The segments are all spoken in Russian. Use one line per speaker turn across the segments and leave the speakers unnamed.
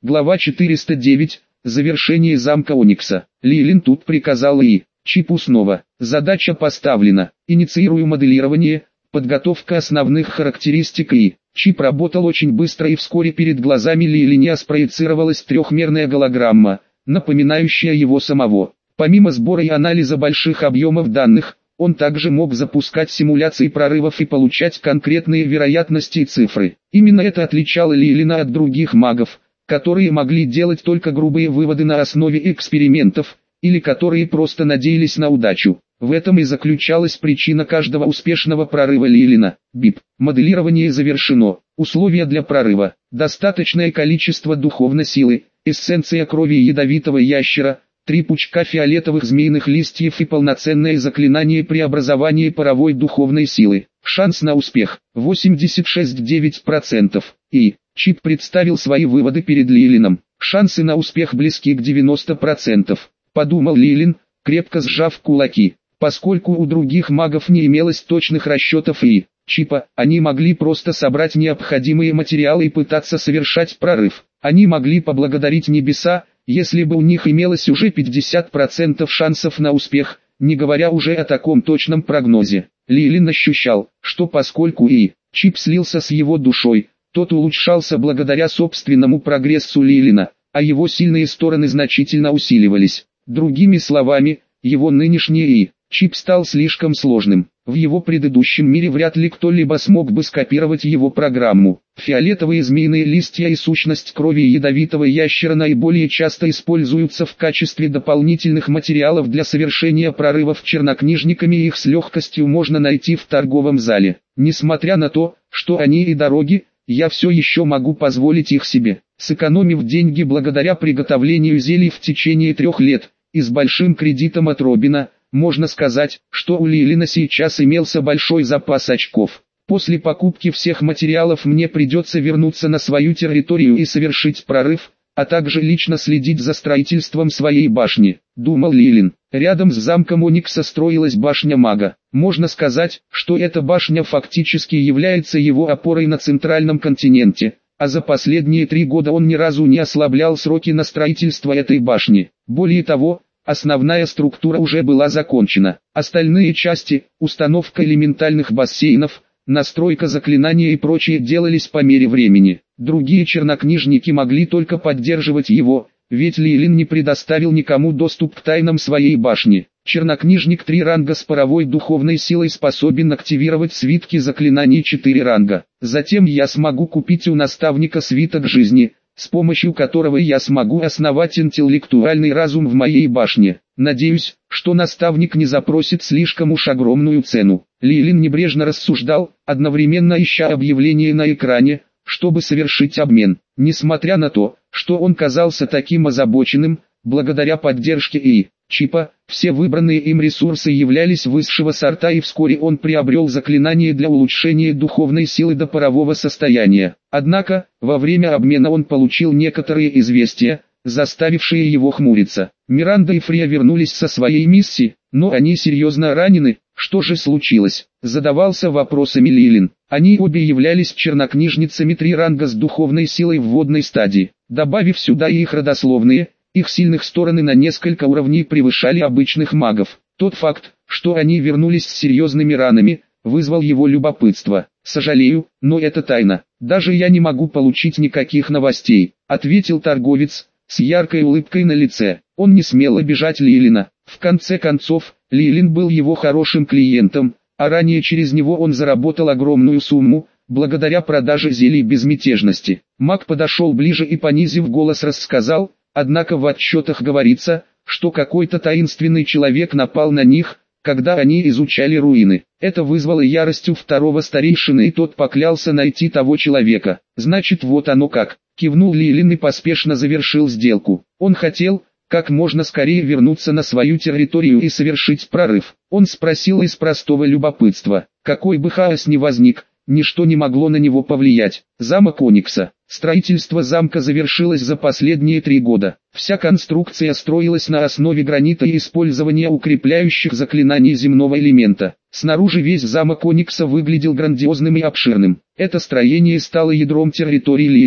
Глава 409. Завершение замка Оникса. Лилин тут приказал Чипу снова. Задача поставлена. Инициирую моделирование, подготовка основных характеристик Чип работал очень быстро, и вскоре перед глазами Лилиня спроецировалась трехмерная голограмма, напоминающая его самого. Помимо сбора и анализа больших объемов данных, он также мог запускать симуляции прорывов и получать конкретные вероятности и цифры. Именно это отличало Лилина от других магов, которые могли делать только грубые выводы на основе экспериментов, или которые просто надеялись на удачу. В этом и заключалась причина каждого успешного прорыва Лилина. БИП. Моделирование завершено. Условия для прорыва. Достаточное количество духовной силы, эссенция крови ядовитого ящера, 3 пучка фиолетовых змеиных листьев и полноценное заклинание преобразования паровой духовной силы. Шанс на успех 86,9%. Чип представил свои выводы перед Лилином. Шансы на успех близки к 90%, подумал Лилин, крепко сжав кулаки. Поскольку у других магов не имелось точных расчетов Чипа, они могли просто собрать необходимые материалы и пытаться совершать прорыв. Они могли поблагодарить небеса, если бы у них имелось уже 50% шансов на успех, не говоря уже о таком точном прогнозе. Лилин ощущал, что поскольку Чип слился с его душой, тот улучшался благодаря собственному прогрессу Лилина, а его сильные стороны значительно усиливались. Другими словами, его нынешний Чип стал слишком сложным. В его предыдущем мире вряд ли кто-либо смог бы скопировать его программу. Фиолетовые змеиные листья и сущность крови ядовитого ящера наиболее часто используются в качестве дополнительных материалов для совершения прорывов чернокнижниками, и их с легкостью можно найти в торговом зале. Несмотря на то, что они и дороги, я все еще могу позволить их себе, сэкономив деньги благодаря приготовлению зелий в течение 3 лет, и с большим кредитом от Робина. Можно сказать, что у Лилина сейчас имелся большой запас очков. После покупки всех материалов мне придется вернуться на свою территорию и совершить прорыв, а также лично следить за строительством своей башни, думал Лилин. Рядом с замком Оникса строилась башня мага. Можно сказать, что эта башня фактически является его опорой на центральном континенте, а за последние 3 года он ни разу не ослаблял сроки на строительство этой башни. Более того, основная структура уже была закончена. Остальные части, установка элементальных бассейнов, настройка заклинания и прочее делались по мере времени. Другие чернокнижники могли только поддерживать его, ведь Лилин не предоставил никому доступ к тайнам своей башни. Чернокнижник 3 ранга с паровой духовной силой способен активировать свитки заклинаний 4 ранга. Затем я смогу купить у наставника свиток жизни, с помощью которого я смогу основать интеллектуальный разум в моей башне. Надеюсь, что наставник не запросит слишком уж огромную цену. Лилин небрежно рассуждал, одновременно ища объявление на экране, чтобы совершить обмен. Несмотря на то, что он казался таким озабоченным, благодаря поддержке Чипа, все выбранные им ресурсы являлись высшего сорта, и вскоре он приобрел заклинание для улучшения духовной силы до парового состояния. Однако, во время обмена он получил некоторые известия, заставившие его хмуриться. Миранда и Фрия вернулись со своей миссии, но они серьезно ранены. Что же случилось? Задавался вопросами Лилин. Они обе являлись чернокнижницами 3 ранга с духовной силой в вводной стадии. Добавив сюда и их родословные, их сильных стороны на несколько уровней превышали обычных магов. Тот факт, что они вернулись с серьезными ранами, вызвал его любопытство. «Сожалею, но это тайна. Даже я не могу получить никаких новостей», — ответил торговец, с яркой улыбкой на лице. Он не смел обижать Лилина. В конце концов, Лилин был его хорошим клиентом, а ранее через него он заработал огромную сумму, благодаря продаже зелий безмятежности. Маг подошел ближе и, понизив голос, рассказал, однако в отчетах говорится, что какой-то таинственный человек напал на них, когда они изучали руины. Это вызвало ярость у второго старейшины, и тот поклялся найти того человека. «Значит, вот оно как», — кивнул Лилин и поспешно завершил сделку. Он хотел как можно скорее вернуться на свою территорию и совершить прорыв. Он спросил из простого любопытства, какой бы хаос ни возник, ничто не могло на него повлиять. Замок Оникса. Строительство замка завершилось за последние 3 года. Вся конструкция строилась на основе гранита и использования укрепляющих заклинаний земного элемента. Снаружи весь замок Оникса выглядел грандиозным и обширным. Это строение стало ядром территории Лилина.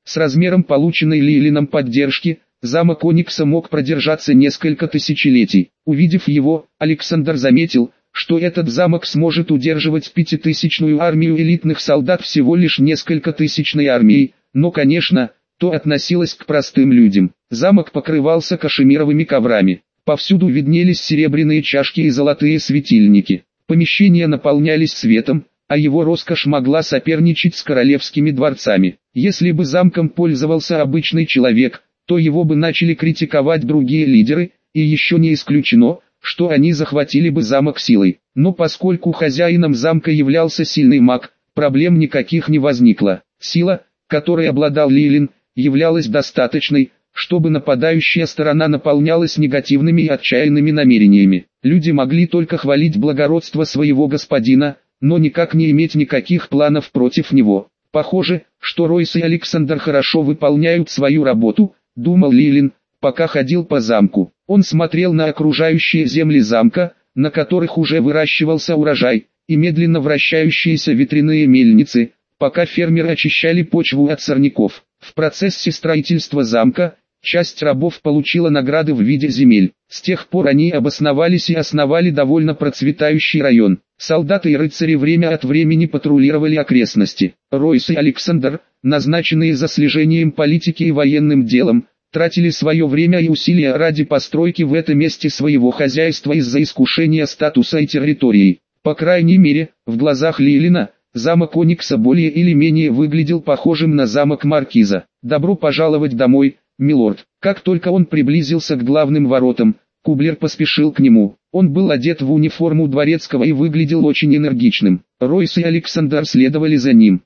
С размером полученной Лейлином поддержки, замок Оникса мог продержаться несколько тысячелетий. Увидев его, Александр заметил, что этот замок сможет удерживать 5000-ную армию элитных солдат всего лишь несколько тысячной армией, но, конечно, то относилось к простым людям. Замок покрывался кашемировыми коврами. Повсюду виднелись серебряные чашки и золотые светильники. Помещения наполнялись светом, а его роскошь могла соперничать с королевскими дворцами. Если бы замком пользовался обычный человек, то его бы начали критиковать другие лидеры, и еще не исключено, что они захватили бы замок силой. Но поскольку хозяином замка являлся сильный маг, проблем никаких не возникло. Сила, которой обладал Лейлин, являлась достаточной, чтобы нападающая сторона наполнялась негативными и отчаянными намерениями. Люди могли только хвалить благородство своего господина, но никак не иметь никаких планов против него. Похоже, что Ройс и Александр хорошо выполняют свою работу, думал Лейлин, пока ходил по замку. Он смотрел на окружающие земли замка, на которых уже выращивался урожай, и медленно вращающиеся ветряные мельницы, пока фермеры очищали почву от сорняков. В процессе строительства замка, часть рабов получила награды в виде земель. С тех пор они обосновались и основали довольно процветающий район. Солдаты и рыцари время от времени патрулировали окрестности. Ройс и Александр, назначенные за слежением политики и военным делом, тратили свое время и усилия ради постройки в этом месте своего хозяйства из-за искушения статуса и территории. По крайней мере, в глазах Лейлина, замок Оникса более или менее выглядел похожим на замок Маркиза. «Добро пожаловать домой, милорд». Как только он приблизился к главным воротам, Кублер поспешил к нему. Он был одет в униформу дворецкого и выглядел очень энергичным. Ройс и Александр следовали за ним.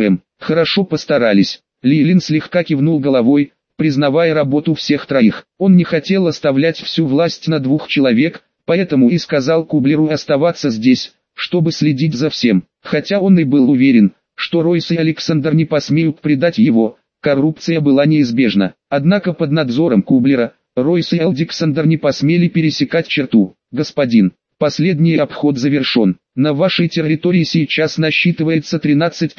Хорошо постарались. Лейлин слегка кивнул головой, признавая работу всех троих. Он не хотел оставлять всю власть на двух человек, поэтому и сказал Кублеру оставаться здесь, чтобы следить за всем. Хотя он и был уверен, что Ройс и Александр не посмеют предать его, коррупция была неизбежна. Однако под надзором Кублера, Ройс и Александр не посмели пересекать черту. «Господин, последний обход завершен. На вашей территории сейчас насчитывается 13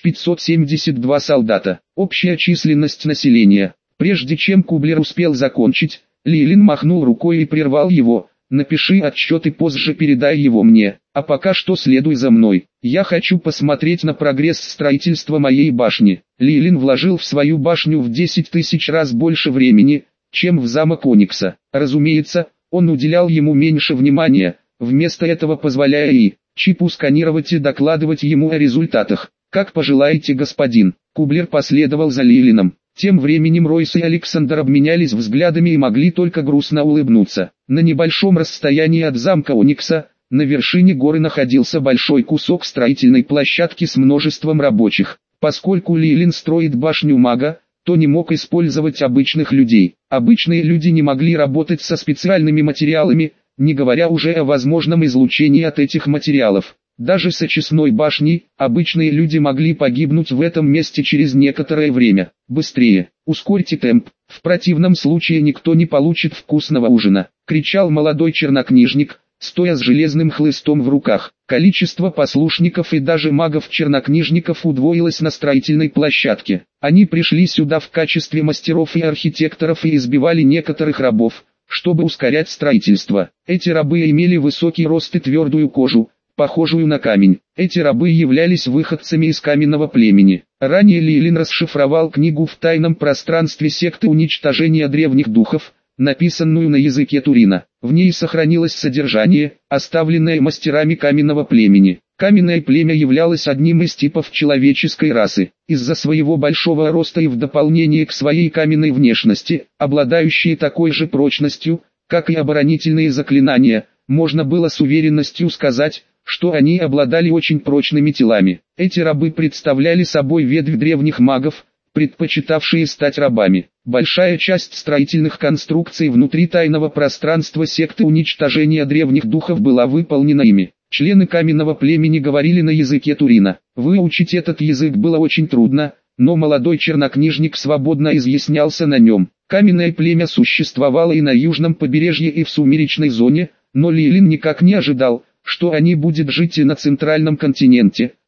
572 солдата. Общая численность населения». Прежде чем Кублер успел закончить, Лейлин махнул рукой и прервал его. «Напиши отчет и позже передай его мне, а пока что следуй за мной. Я хочу посмотреть на прогресс строительства моей башни». Лейлин вложил в свою башню в 10 000 раз больше времени, чем в замок Оникса. Разумеется, он уделял ему меньше внимания, вместо этого позволяя чипу сканировать и докладывать ему о результатах. «Как пожелаете, господин». Кублер последовал за Лейлином. Тем временем Ройс и Александр обменялись взглядами и могли только грустно улыбнуться. На небольшом расстоянии от замка Оникса, на вершине горы находился большой кусок строительной площадки с множеством рабочих. Поскольку Лейлин строит башню мага, то не мог использовать обычных людей. Обычные люди не могли работать со специальными материалами, не говоря уже о возможном излучении от этих материалов. Даже с очистной башней, обычные люди могли погибнуть в этом месте через некоторое время. «Быстрее, ускорьте темп, в противном случае никто не получит вкусного ужина», — кричал молодой чернокнижник, стоя с железным хлыстом в руках. Количество послушников и даже магов-чернокнижников удвоилось на строительной площадке. Они пришли сюда в качестве мастеров и архитекторов и избивали некоторых рабов, чтобы ускорять строительство. Эти рабы имели высокий рост и твердую кожу, похожую на камень. Эти рабы являлись выходцами из каменного племени. Ранее Лейлин расшифровал книгу в тайном пространстве секты уничтожения древних духов, написанную на языке Турина. В ней сохранилось содержание, оставленное мастерами каменного племени. Каменное племя являлось одним из типов человеческой расы. Из-за своего большого роста и в дополнение к своей каменной внешности, обладающие такой же прочностью, как и оборонительные заклинания, можно было с уверенностью сказать, что они обладали очень прочными телами. Эти рабы представляли собой ветвь древних магов, предпочитавшие стать рабами. Большая часть строительных конструкций внутри тайного пространства секты уничтожения древних духов была выполнена ими. Члены каменного племени говорили на языке Турина. Выучить этот язык было очень трудно, но молодой чернокнижник свободно изъяснялся на нем. Каменное племя существовало и на южном побережье и в сумеречной зоне, но Лейлин никак не ожидал, что они будут жить и на центральном континенте,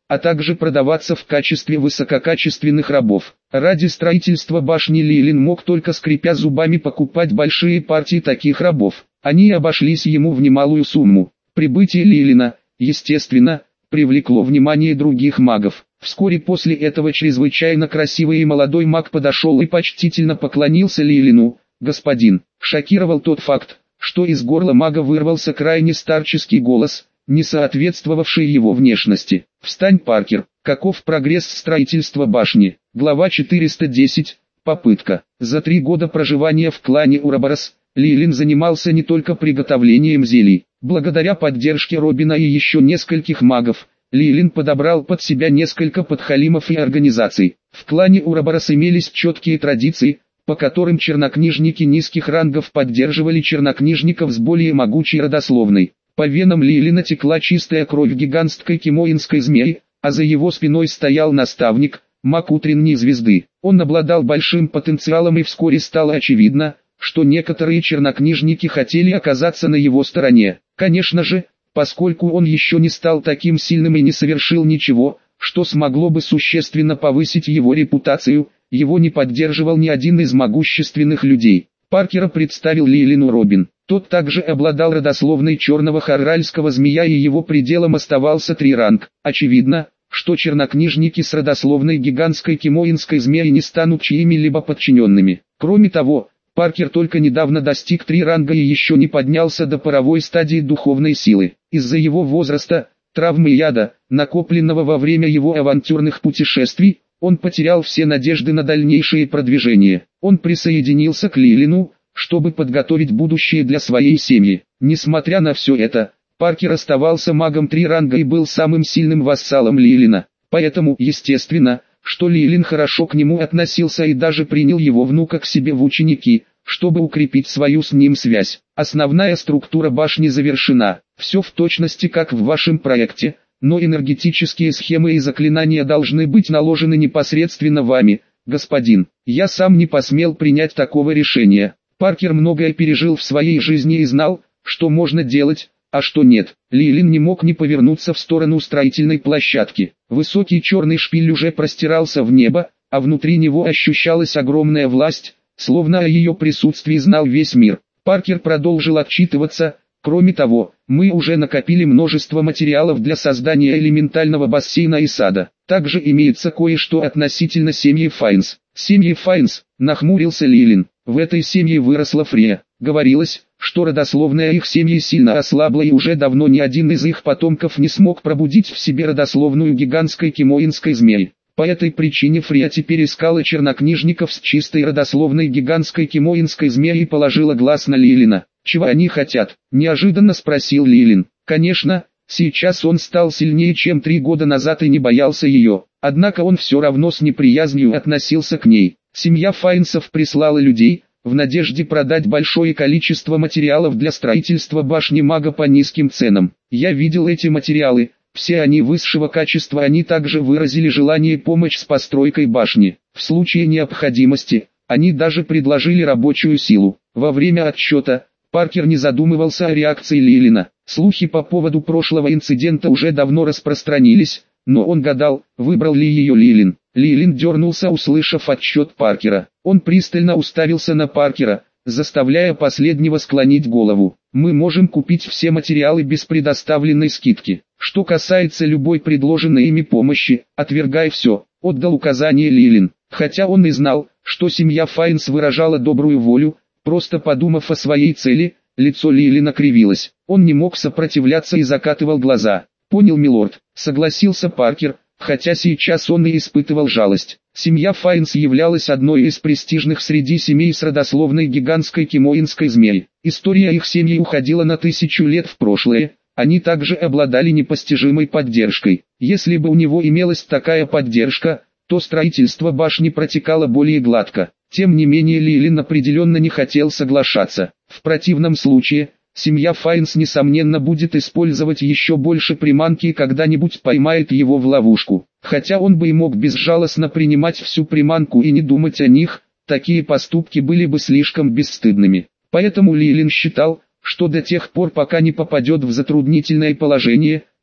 а также продаваться в качестве высококачественных рабов. Ради строительства башни Лилин мог только скрипя зубами покупать большие партии таких рабов. Они обошлись ему в немалую сумму. Прибытие Лилина, естественно, привлекло внимание других магов. Вскоре после этого чрезвычайно красивый и молодой маг подошел и почтительно поклонился Лилину. «Господин», шокировал тот факт, что из горла мага вырвался крайне старческий голос, не соответствовавший его внешности. «Встань, Паркер, каков прогресс строительства башни?» Глава 410. Попытка. За 3 года проживания в клане Ураборос, Лилин занимался не только приготовлением зелий. Благодаря поддержке Робина и еще нескольких магов, Лилин подобрал под себя несколько подхалимов и организаций. В клане Ураборос имелись четкие традиции, по которым чернокнижники низких рангов поддерживали чернокнижников с более могучей родословной. По венам Лилина текла чистая кровь гигантской кимоинской змеи, а за его спиной стоял наставник, маг утренней звезды. Он обладал большим потенциалом, и вскоре стало очевидно, что некоторые чернокнижники хотели оказаться на его стороне. Конечно же, поскольку он еще не стал таким сильным и не совершил ничего, что смогло бы существенно повысить его репутацию, его не поддерживал ни один из могущественных людей. Паркера представил Лилину Робин. Тот также обладал родословной черного харральского змея, и его пределом оставался 3 ранг. Очевидно, что чернокнижники с родословной гигантской кимоинской змеи не станут чьими-либо подчиненными. Кроме того, Паркер только недавно достиг 3 ранга и еще не поднялся до паровой стадии духовной силы. Из-за его возраста, травмы и яда, накопленного во время его авантюрных путешествий, он потерял все надежды на дальнейшее продвижение. Он присоединился к Лилину, чтобы подготовить будущее для своей семьи. Несмотря на все это, Паркер оставался магом 3 ранга и был самым сильным вассалом Лилина. Поэтому, естественно, что Лилин хорошо к нему относился и даже принял его внука к себе в ученики, чтобы укрепить свою с ним связь. Основная структура башни завершена. Все в точности как в вашем проекте, но энергетические схемы и заклинания должны быть наложены непосредственно вами, господин. Я сам не посмел принять такого решения. Паркер многое пережил в своей жизни и знал, что можно делать, а что нет. Лилин не мог не повернуться в сторону строительной площадки. Высокий черный шпиль уже простирался в небо, а внутри него ощущалась огромная власть, словно о ее присутствии знал весь мир. Паркер продолжил отчитываться. Кроме того, мы уже накопили множество материалов для создания элементального бассейна и сада. Также имеется кое-что относительно семьи Файнс. Семьи Файнс, нахмурился Лилин. В этой семье выросла Фрея. Говорилось, что родословная их семьи сильно ослабла, и уже давно ни один из их потомков не смог пробудить в себе родословную гигантской кимоинской змеи. По этой причине Фрея теперь искала чернокнижников с чистой родословной гигантской кимоинской змеей и положила глаз на Лилина. «Чего они хотят?» – неожиданно спросил Лилин. Конечно, сейчас он стал сильнее, чем 3 года назад, и не боялся ее. Однако он все равно с неприязнью относился к ней. Семья Файнсов прислала людей, в надежде продать большое количество материалов для строительства башни мага по низким ценам. Я видел эти материалы, все они высшего качества. Они также выразили желание помочь с постройкой башни. В случае необходимости, они даже предложили рабочую силу. Во время отсчета, Паркер не задумывался о реакции Лилина. Слухи по поводу прошлого инцидента уже давно распространились, но он гадал, выбрал ли ее Лилин. Лилин дернулся, услышав отсчет Паркера. Он пристально уставился на Паркера, заставляя последнего склонить голову. «Мы можем купить все материалы без предоставленной скидки. Что касается любой предложенной ими помощи, отвергай все», — отдал указание Лилин. Хотя он и знал, что семья Файнс выражала добрую волю, просто подумав о своей цели, лицо Лилина кривилось. Он не мог сопротивляться и закатывал глаза. «Понял, милорд», — согласился Паркер, хотя сейчас он и испытывал жалость. Семья Файнс являлась одной из престижных среди семей с родословной гигантской кимоинской змеей. История их семьи уходила на 1000 лет в прошлое. Они также обладали непостижимой поддержкой. Если бы у него имелась такая поддержка, то строительство башни протекало более гладко. Тем не менее Лилин определенно не хотел соглашаться. В противном случае, семья Файнс несомненно будет использовать еще больше приманки и когда-нибудь поймает его в ловушку. Хотя он бы и мог безжалостно принимать всю приманку и не думать о них, такие поступки были бы слишком бесстыдными. Поэтому Лилин считал, что до тех пор, пока не попадет в затруднительное положение,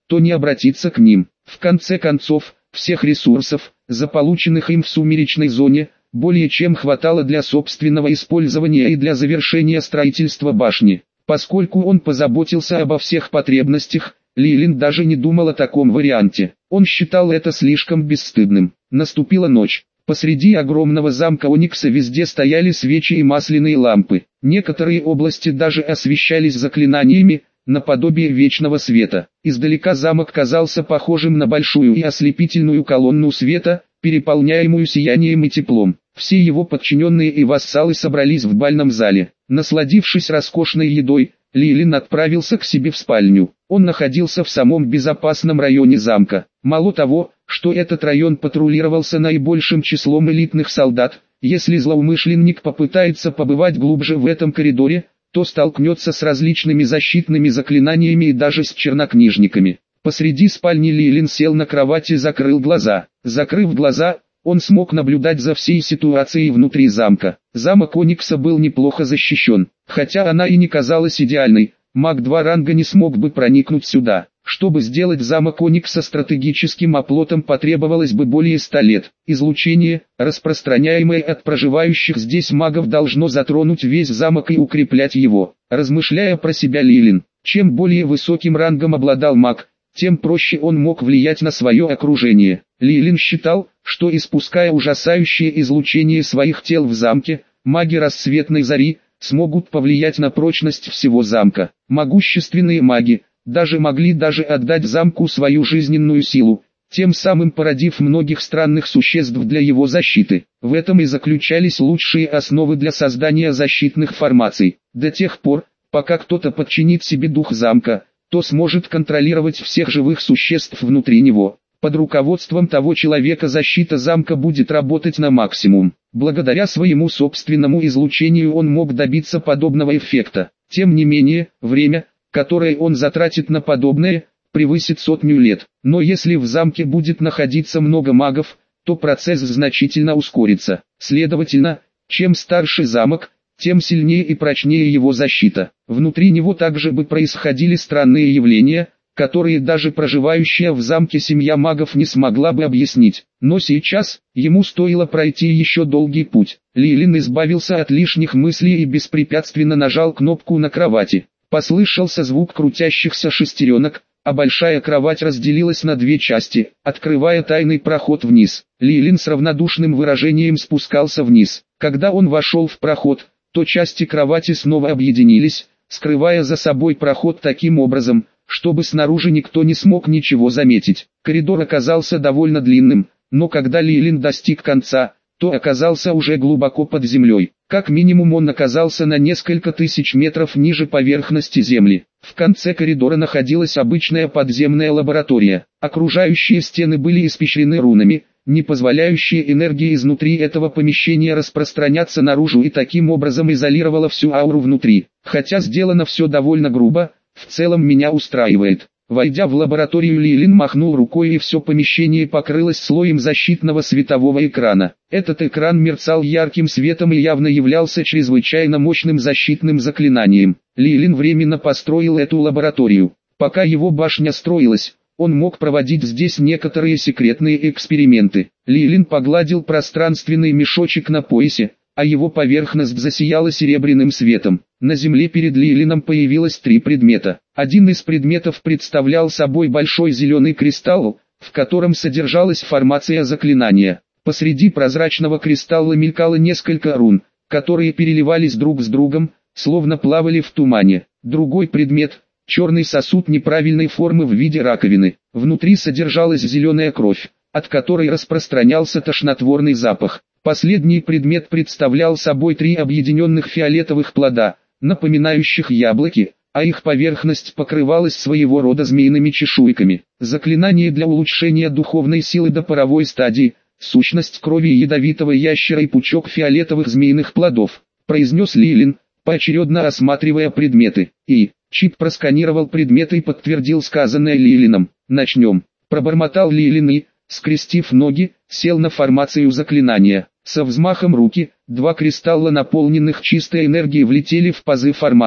то не обратиться к ним. В конце концов, всех ресурсов, заполученных им в сумеречной зоне, более чем хватало для собственного использования и для завершения строительства башни. Поскольку он позаботился обо всех потребностях, Лилин даже не думал о таком варианте. Он считал это слишком бесстыдным. Наступила ночь. Посреди огромного замка Оникса везде стояли свечи и масляные лампы. Некоторые области даже освещались заклинаниями, наподобие вечного света. Издалека замок казался похожим на большую и ослепительную колонну света, переполняемую сиянием и теплом. Все его подчиненные и вассалы собрались в бальном зале. Насладившись роскошной едой, Лилин отправился к себе в спальню. Он находился в самом безопасном районе замка. Мало того, что этот район патрулировался наибольшим числом элитных солдат, если злоумышленник попытается побывать глубже в этом коридоре, то столкнется с различными защитными заклинаниями и даже с чернокнижниками. Посреди спальни Лилин сел на кровати и закрыл глаза. Закрыв глаза, он смог наблюдать за всей ситуацией внутри замка. Замок Оникса был неплохо защищен. Хотя она и не казалась идеальной, маг 2 ранга не смог бы проникнуть сюда. Чтобы сделать замок Оникса стратегическим оплотом, потребовалось бы более 100 лет. Излучение, распространяемое от проживающих здесь магов, должно затронуть весь замок и укреплять его. Размышляя про себя Лилин, чем более высоким рангом обладал маг, тем проще он мог влиять на свое окружение. Лилин считал, что испуская ужасающее излучение своих тел в замке, маги рассветной зари смогут повлиять на прочность всего замка. Могущественные маги могли отдать замку свою жизненную силу, тем самым породив многих странных существ для его защиты. В этом и заключались лучшие основы для создания защитных формаций. До тех пор, пока кто-то подчинит себе дух замка, то сможет контролировать всех живых существ внутри него. Под руководством того человека защита замка будет работать на максимум. Благодаря своему собственному излучению он мог добиться подобного эффекта. Тем не менее, время, которое он затратит на подобное, превысит 100 лет. Но если в замке будет находиться много магов, то процесс значительно ускорится. Следовательно, чем старше замок, тем сильнее и прочнее его защита. Внутри него также бы происходили странные явления, которые даже проживающая в замке семья магов не смогла бы объяснить. Но сейчас, ему стоило пройти еще долгий путь. Лилин избавился от лишних мыслей и беспрепятственно нажал кнопку на кровати. Послышался звук крутящихся шестеренок, а большая кровать разделилась на две части, открывая тайный проход вниз. Лилин с равнодушным выражением спускался вниз. Когда он вошел в проход, то части кровати снова объединились, скрывая за собой проход таким образом, чтобы снаружи никто не смог ничего заметить. Коридор оказался довольно длинным, но когда Лилин достиг конца, то оказался уже глубоко под землей. Как минимум он оказался на несколько тысяч метров ниже поверхности земли. В конце коридора находилась обычная подземная лаборатория. Окружающие стены были испещрены рунами, не позволяющие энергии изнутри этого помещения распространяться наружу, и таким образом изолировала всю ауру внутри. Хотя сделано все довольно грубо, в целом меня устраивает. Войдя в лабораторию, Лилин махнул рукой, и все помещение покрылось слоем защитного светового экрана. Этот экран мерцал ярким светом и явно являлся чрезвычайно мощным защитным заклинанием. Лилин временно построил эту лабораторию. Пока его башня строилась, он мог проводить здесь некоторые секретные эксперименты. Лилин погладил пространственный мешочек на поясе, а его поверхность засияла серебряным светом. На земле перед Лилином появилось 3 предмета. Один из предметов представлял собой большой зеленый кристалл, в котором содержалась формация заклинания. Посреди прозрачного кристалла мелькало несколько рун, которые переливались друг с другом, словно плавали в тумане. Другой предмет — черный сосуд неправильной формы в виде раковины. Внутри содержалась зеленая кровь, от которой распространялся тошнотворный запах. Последний предмет представлял собой 3 объединенных фиолетовых плода, напоминающих яблоки, а их поверхность покрывалась своего рода змеиными чешуйками. Заклинание для улучшения духовной силы до паровой стадии, сущность крови ядовитого ящера и пучок фиолетовых змеиных плодов, произнес Лилин, поочередно осматривая предметы. Чип просканировал предметы и подтвердил сказанное Лилином. «Начнем», — пробормотал Лилин и, скрестив ноги, сел на формацию заклинания. Со взмахом руки, 2 кристалла, наполненных чистой энергией, влетели в пазы формации.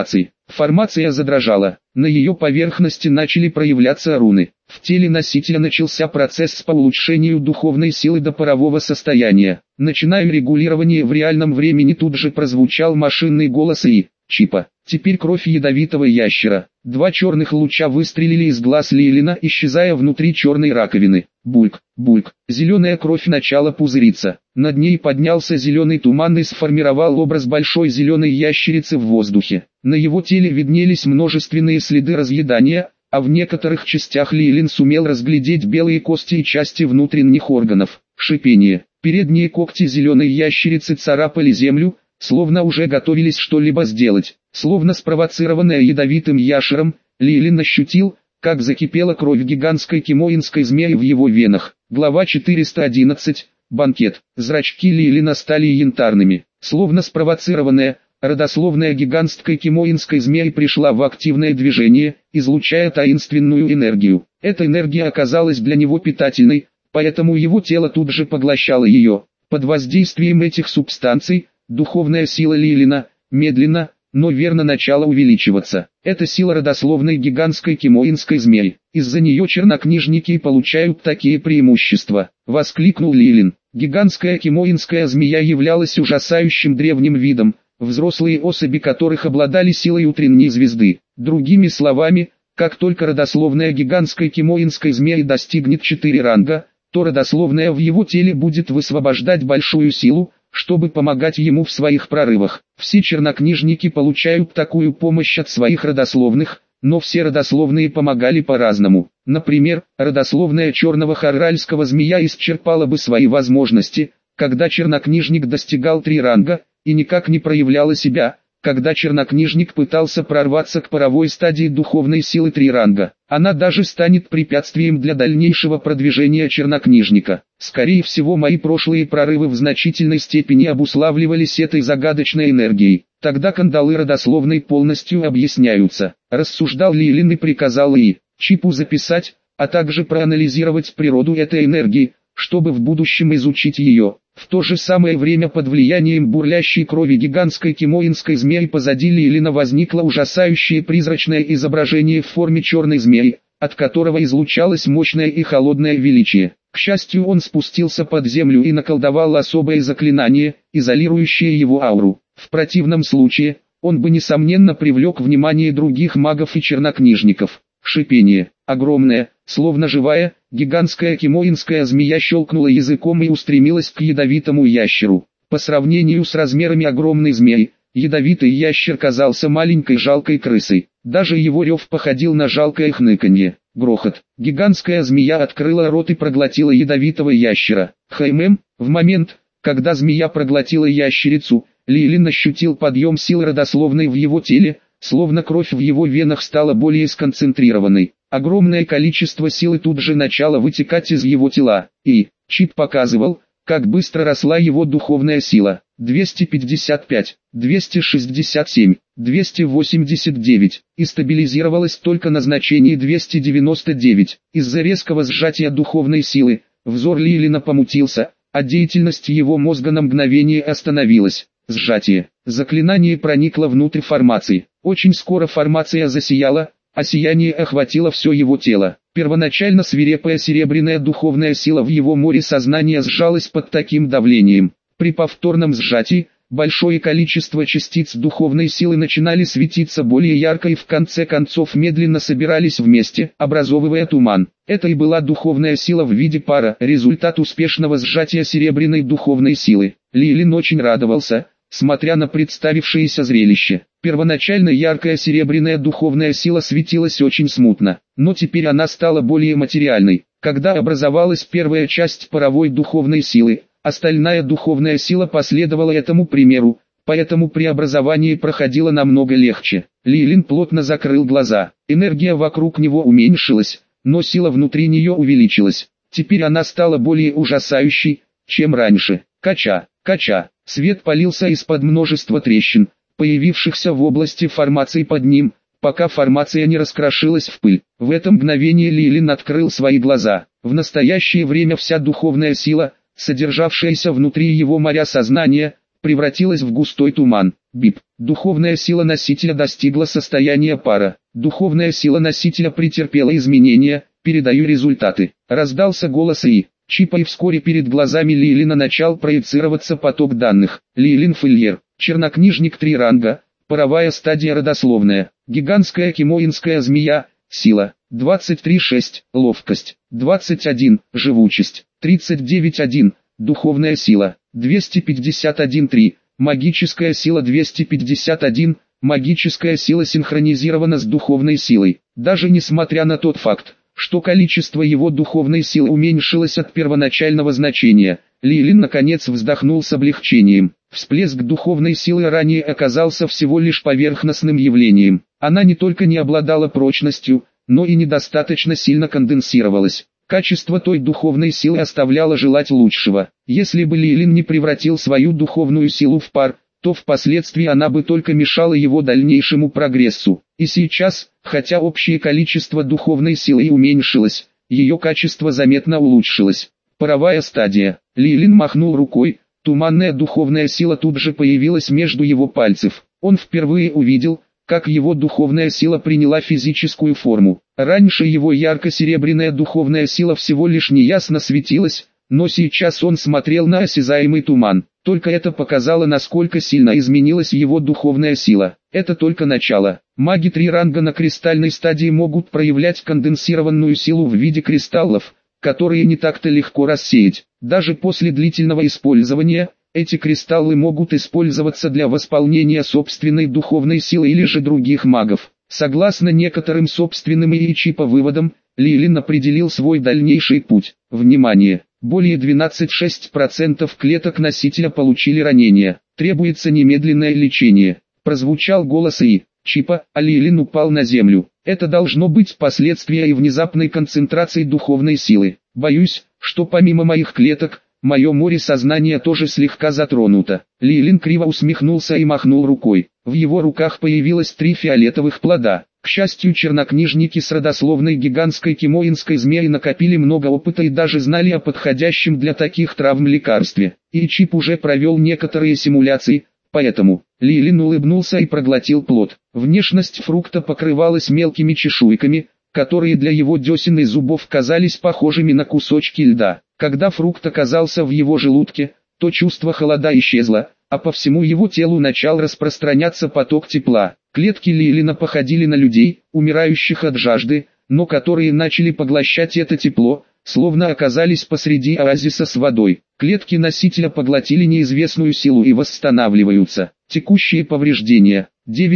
Формация задрожала, на ее поверхности начали проявляться руны. В теле носителя начался процесс по улучшению духовной силы до парового состояния. Начиная регулирование в реальном времени, тут же прозвучал машинный голос и чипа. Теперь кровь ядовитого ящера. Два черных луча выстрелили из глаз Лейлина, исчезая внутри черной раковины. Бульк, бульк. Зеленая кровь начала пузыриться. Над ней поднялся зеленый туман и сформировал образ большой зеленой ящерицы в воздухе. На его теле виднелись множественные следы разъедания, а в некоторых частях Лейлин сумел разглядеть белые кости и части внутренних органов. Шипение. Передние когти зеленой ящерицы царапали землю, словно уже готовились что-либо сделать. Словно спровоцированная ядовитым ящером, Лейлин ощутил, как закипела кровь гигантской кимоинской змеи в его венах. Глава 411. Банкет. Зрачки Лейлина стали янтарными. Словно спровоцированная, родословная гигантской кимоинской змеи пришла в активное движение, излучая таинственную энергию. Эта энергия оказалась для него питательной, поэтому его тело тут же поглощало ее. Под воздействием этих субстанций, духовная сила Лейлина, медленно, но верно начала увеличиваться. Это сила родословной гигантской кимоинской змеи. Из-за нее чернокнижники получают такие преимущества, воскликнул Лейлин. Гигантская кимоинская змея являлась ужасающим древним видом, взрослые особи которых обладали силой утренней звезды. Другими словами, как только родословная гигантской кимоинской змеи достигнет 4 ранга, то родословная в его теле будет высвобождать большую силу, чтобы помогать ему в своих прорывах. Все чернокнижники получают такую помощь от своих родословных, но все родословные помогали по-разному. Например, родословная черного хорральского змея исчерпала бы свои возможности, когда чернокнижник достигал 3 ранга, и никак не проявляла себя, когда чернокнижник пытался прорваться к паровой стадии духовной силы 3 ранга. Она даже станет препятствием для дальнейшего продвижения чернокнижника. Скорее всего, мои прошлые прорывы в значительной степени обуславливались этой загадочной энергией. Тогда кандалы родословной полностью объясняются. Рассуждал Лейлин и приказал чипу записать, а также проанализировать природу этой энергии, чтобы в будущем изучить ее. В то же самое время под влиянием бурлящей крови гигантской кимоинской змеи позади Лейлина возникло ужасающее призрачное изображение в форме черной змеи, от которого излучалось мощное и холодное величие. К счастью, он спустился под землю и наколдовал особое заклинание, изолирующее его ауру. В противном случае, он бы несомненно привлек внимание других магов и чернокнижников. Шипение. Огромная, словно живая, гигантская кимоинская змея щелкнула языком и устремилась к ядовитому ящеру. По сравнению с размерами огромной змеи, ядовитый ящер казался маленькой жалкой крысой. Даже его рев походил на жалкое хныканье. Грохот. Гигантская змея открыла рот и проглотила ядовитого ящера. В момент, когда змея проглотила ящерицу, Лейлин ощутил подъем сил родословной в его теле, словно кровь в его венах стала более сконцентрированной. Огромное количество силы тут же начало вытекать из его тела, и чип показывал, как быстро росла его духовная сила. 255, 267, 289, и стабилизировалась только на значении 299. Из-за резкого сжатия духовной силы, взор Лейлина помутился, а деятельность его мозга на мгновение остановилась. Сжатие. Заклинание проникло внутрь формации. Очень скоро формация засияла, а сияние охватило все его тело. Первоначально свирепая серебряная духовная сила в его море сознания сжалась под таким давлением. При повторном сжатии, большое количество частиц духовной силы начинали светиться более ярко и в конце концов медленно собирались вместе, образовывая туман. Это и была духовная сила в виде пара, результат успешного сжатия серебряной духовной силы. Лейлин очень радовался, смотря на представившееся зрелище. Первоначально яркая серебряная духовная сила светилась очень смутно, но теперь она стала более материальной. Когда образовалась первая часть паровой духовной силы, остальная духовная сила последовала этому примеру, поэтому преобразование проходило намного легче. Лейлин плотно закрыл глаза. Энергия вокруг него уменьшилась, но сила внутри нее увеличилась. Теперь она стала более ужасающей, чем раньше. Кача, кача. Свет палился из-под множества трещин, появившихся в области формации под ним, пока формация не раскрошилась в пыль. В это мгновение Лейлин открыл свои глаза. В настоящее время вся духовная сила, содержавшаяся внутри его моря сознания, превратилась в густой туман. Бип. Духовная сила носителя достигла состояния пара. Духовная сила носителя претерпела изменения, передаю результаты. Раздался голос ИИ. Чипа, и вскоре перед глазами Лилина начал проецироваться поток данных. Лилин Фильер. Чернокнижник 3 ранга. Паровая стадия родословная. Гигантская кимоинская змея. Сила. 23,6. Ловкость. 21. Живучесть. 39,1. Духовная сила. 251,3. Магическая сила 251. Магическая сила синхронизирована с духовной силой. Даже несмотря на тот факт, что количество его духовной силы уменьшилось от первоначального значения, Лилин наконец вздохнул с облегчением. Всплеск духовной силы ранее оказался всего лишь поверхностным явлением. Она не только не обладала прочностью, но и недостаточно сильно конденсировалась. Качество той духовной силы оставляло желать лучшего. Если бы Лилин не превратил свою духовную силу в пар, то впоследствии она бы только мешала его дальнейшему прогрессу. И сейчас, хотя общее количество духовной силы и уменьшилось, ее качество заметно улучшилось. Паровая стадия. Лилин махнул рукой, туманная духовная сила тут же появилась между его пальцев. Он впервые увидел, как его духовная сила приняла физическую форму. Раньше его ярко-серебряная духовная сила всего лишь неясно светилась, но сейчас он смотрел на осязаемый туман. Только это показало, насколько сильно изменилась его духовная сила. Это только начало. Маги 3 ранга на кристальной стадии могут проявлять конденсированную силу в виде кристаллов, которые не так-то легко рассеять. Даже после длительного использования, эти кристаллы могут использоваться для восполнения собственной духовной силы или же других магов. Согласно некоторым собственным и Чипа выводам, Лилин определил свой дальнейший путь. Внимание! Более 12,6% клеток носителя получили ранения. Требуется немедленное лечение. Прозвучал голос ИИ. Чипа, а Лилин упал на землю. Это должно быть последствия и внезапной концентрации духовной силы. Боюсь, что помимо моих клеток, мое море сознания тоже слегка затронуто. Лилин криво усмехнулся и махнул рукой. В его руках появилось 3 фиолетовых плода. К счастью, чернокнижники с родословной гигантской кимоинской змеи накопили много опыта и даже знали о подходящем для таких травм лекарстве. И Чип уже провел некоторые симуляции, поэтому Лилин улыбнулся и проглотил плод. Внешность фрукта покрывалась мелкими чешуйками, которые для его десен и зубов казались похожими на кусочки льда. Когда фрукт оказался в его желудке, то чувство холода исчезло, а по всему его телу начал распространяться поток тепла. Клетки Лилина походили на людей, умирающих от жажды, но которые начали поглощать это тепло, словно оказались посреди оазиса с водой. Клетки носителя поглотили неизвестную силу и восстанавливаются. Текущие повреждения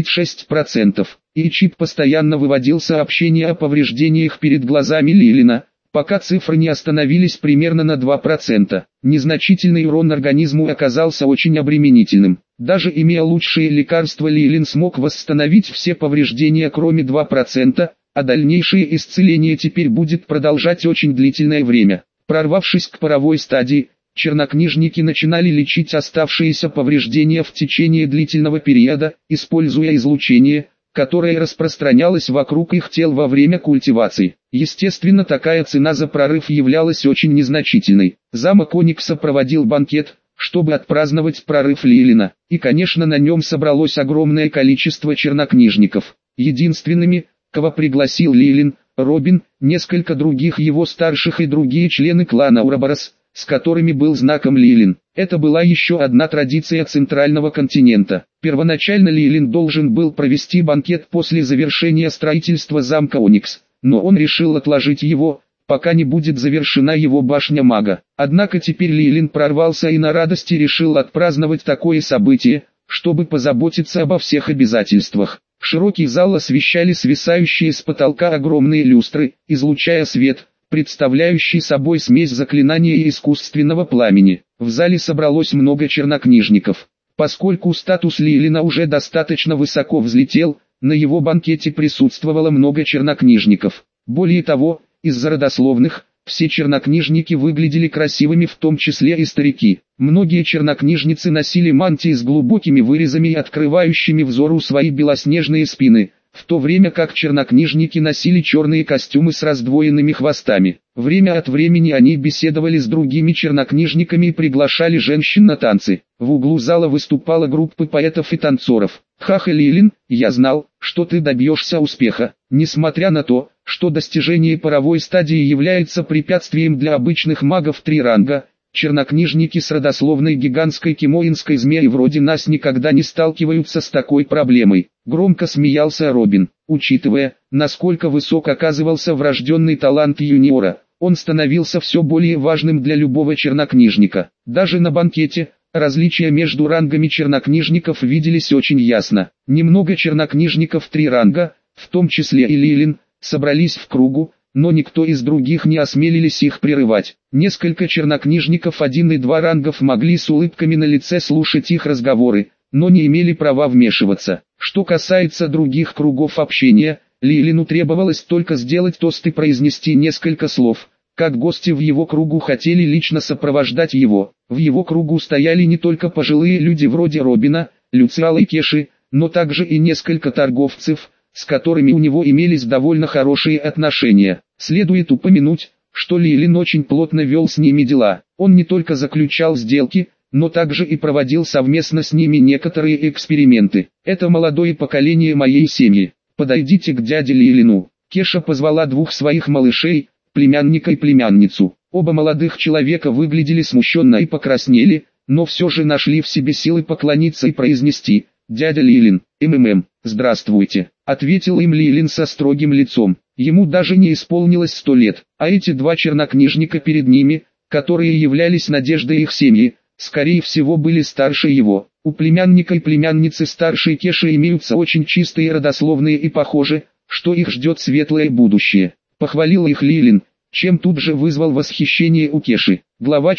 9,6%. И Чип постоянно выводил сообщения о повреждениях перед глазами Лилина, пока цифры не остановились примерно на 2%. Незначительный урон организму оказался очень обременительным. Даже имея лучшие лекарства, Лилин смог восстановить все повреждения кроме 2%, а дальнейшее исцеление теперь будет продолжать очень длительное время. Прорвавшись к паровой стадии, чернокнижники начинали лечить оставшиеся повреждения в течение длительного периода, используя излучение, которое распространялось вокруг их тел во время культивации. Естественно, такая цена за прорыв являлась очень незначительной. Замок Оникса проводил банкет, чтобы отпраздновать прорыв Лилина, и конечно на нем собралось огромное количество чернокнижников. Единственными, кого пригласил Лилин, Робин, несколько других его старших и другие члены клана Ураборос, с которыми был знаком Лилин. Это была еще одна традиция центрального континента. Первоначально Лилин должен был провести банкет после завершения строительства замка Оникс, но он решил отложить его, пока не будет завершена его башня мага. Однако теперь Лилин прорвался и на радости решил отпраздновать такое событие, чтобы позаботиться обо всех обязательствах. Широкий зал освещали свисающие с потолка огромные люстры, излучая свет, представляющий собой смесь заклинания и искусственного пламени. В зале собралось много чернокнижников. Поскольку статус Лилина уже достаточно высоко взлетел, на его банкете присутствовало много чернокнижников. Более того, из-за родословных, все чернокнижники выглядели красивыми, в том числе и старики. Многие чернокнижницы носили мантии с глубокими вырезами и открывающими взору свои белоснежные спины, в то время как чернокнижники носили черные костюмы с раздвоенными хвостами. Время от времени они беседовали с другими чернокнижниками и приглашали женщин на танцы. В углу зала выступала группа поэтов и танцоров. «Хах, Лилин, я знал, что ты добьешься успеха. Несмотря на то, что достижение паровой стадии является препятствием для обычных магов 3 ранга, чернокнижники с родословной гигантской кимоинской змеи вроде нас никогда не сталкиваются с такой проблемой». Громко смеялся Робин. Учитывая, насколько высок оказывался врожденный талант юниора, он становился все более важным для любого чернокнижника. Даже на банкете различия между рангами чернокнижников виделись очень ясно. Немного чернокнижников 3 ранга, в том числе и Лилин, собрались в кругу, но никто из других не осмелились их прерывать. Несколько чернокнижников 1 и 2 рангов могли с улыбками на лице слушать их разговоры, но не имели права вмешиваться. Что касается других кругов общения, Лилину требовалось только сделать тост и произнести несколько слов, как гости в его кругу хотели лично сопровождать его. В его кругу стояли не только пожилые люди вроде Робина, Люциала и Кеши, но также и несколько торговцев, с которыми у него имелись довольно хорошие отношения. Следует упомянуть, что Лилин очень плотно вел с ними дела. Он не только заключал сделки, но также и проводил совместно с ними некоторые эксперименты. «Это молодое поколение моей семьи. Подойдите к дяде Лилину». Кеша позвала 2 своих малышей, племянника и племянницу. Оба молодых человека выглядели смущенно и покраснели, но все же нашли в себе силы поклониться и произнести: «Дядя Лилин, здравствуйте», — ответил им Лилин со строгим лицом. Ему даже не исполнилось 100 лет, а эти 2 чернокнижника перед ними, которые являлись надеждой их семьи, скорее всего были старше его. У племянника и племянницы старшей Кеши имеются очень чистые родословные и похоже, что их ждет светлое будущее. Похвалил их Лилин, чем тут же вызвал восхищение у Кеши. Глава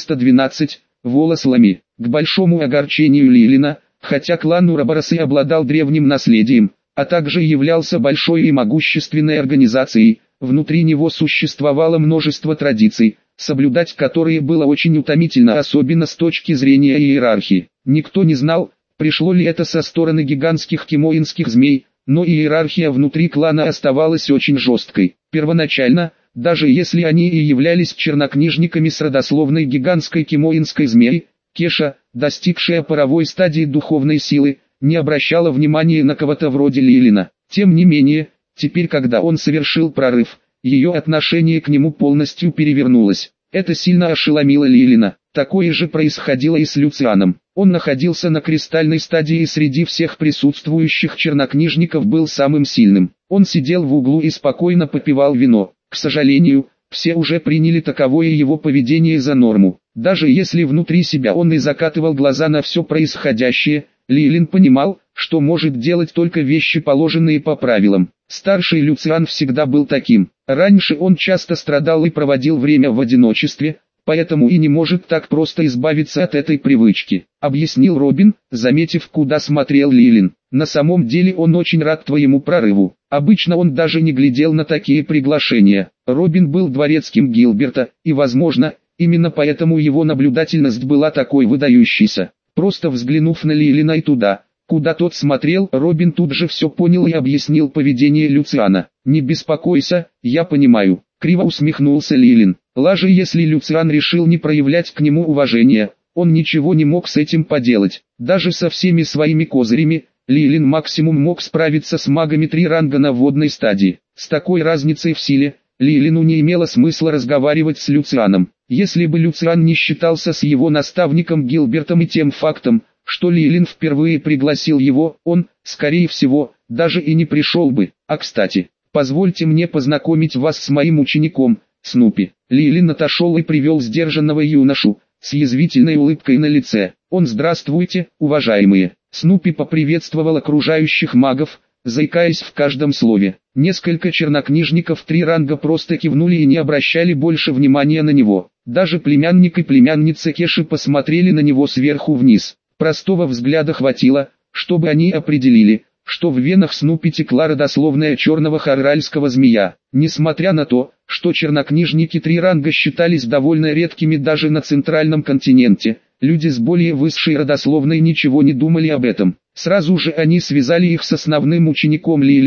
412. Волос Лами. К большому огорчению Лилина, хотя клан Урабарасы обладал древним наследием, а также являлся большой и могущественной организацией, внутри него существовало множество традиций, соблюдать которые было очень утомительно, особенно с точки зрения иерархии. Никто не знал, пришло ли это со стороны гигантских кимоинских змей, но иерархия внутри клана оставалась очень жесткой. Первоначально, даже если они и являлись чернокнижниками с родословной гигантской кимоинской змеей, Кеша, достигшая паровой стадии духовной силы, не обращала внимания на кого-то вроде Лилина. Тем не менее, теперь когда он совершил прорыв, ее отношение к нему полностью перевернулось. Это сильно ошеломило Лилина. Такое же происходило и с Люцианом. Он находился на кристальной стадии и среди всех присутствующих чернокнижников был самым сильным. Он сидел в углу и спокойно попивал вино. К сожалению, все уже приняли таковое его поведение за норму. Даже если внутри себя он и закатывал глаза на все происходящее, Лилин понимал, что может делать только вещи, положенные по правилам. Старший Люциан всегда был таким. Раньше он часто страдал и проводил время в одиночестве, поэтому и не может так просто избавиться от этой привычки, объяснил Робин, заметив, куда смотрел Лилин. На самом деле он очень рад твоему прорыву. Обычно он даже не глядел на такие приглашения. Робин был дворецким Гилберта, и возможно, именно поэтому его наблюдательность была такой выдающейся. Просто взглянув на Лилина и туда, куда тот смотрел, Робин тут же все понял и объяснил поведение Люциана. «Не беспокойся, я понимаю», — криво усмехнулся Лилин. Лаже, если Люциан решил не проявлять к нему уважения, он ничего не мог с этим поделать. Даже со всеми своими козырями, Лилин максимум мог справиться с магами 3 ранга на вводной стадии. С такой разницей в силе, Лилину не имело смысла разговаривать с Люцианом. Если бы Люциан не считался с его наставником Гилбертом и тем фактом, что Лилин впервые пригласил его, он, скорее всего, даже и не пришел бы. А кстати, позвольте мне познакомить вас с моим учеником, Снупи. Лилин отошел и привел сдержанного юношу, с язвительной улыбкой на лице. «Здравствуйте, уважаемые». Снупи поприветствовал окружающих магов, заикаясь в каждом слове. Несколько чернокнижников 3 ранга просто кивнули и не обращали больше внимания на него. Даже племянник и племянница Кеши посмотрели на него сверху вниз. Простого взгляда хватило, чтобы они определили, что в венах Снупи текла родословная черного харральского змея. Несмотря на то, что чернокнижники 3 ранга считались довольно редкими даже на центральном континенте, люди с более высшей родословной ничего не думали об этом. Сразу же они связали их с основным учеником Лилина,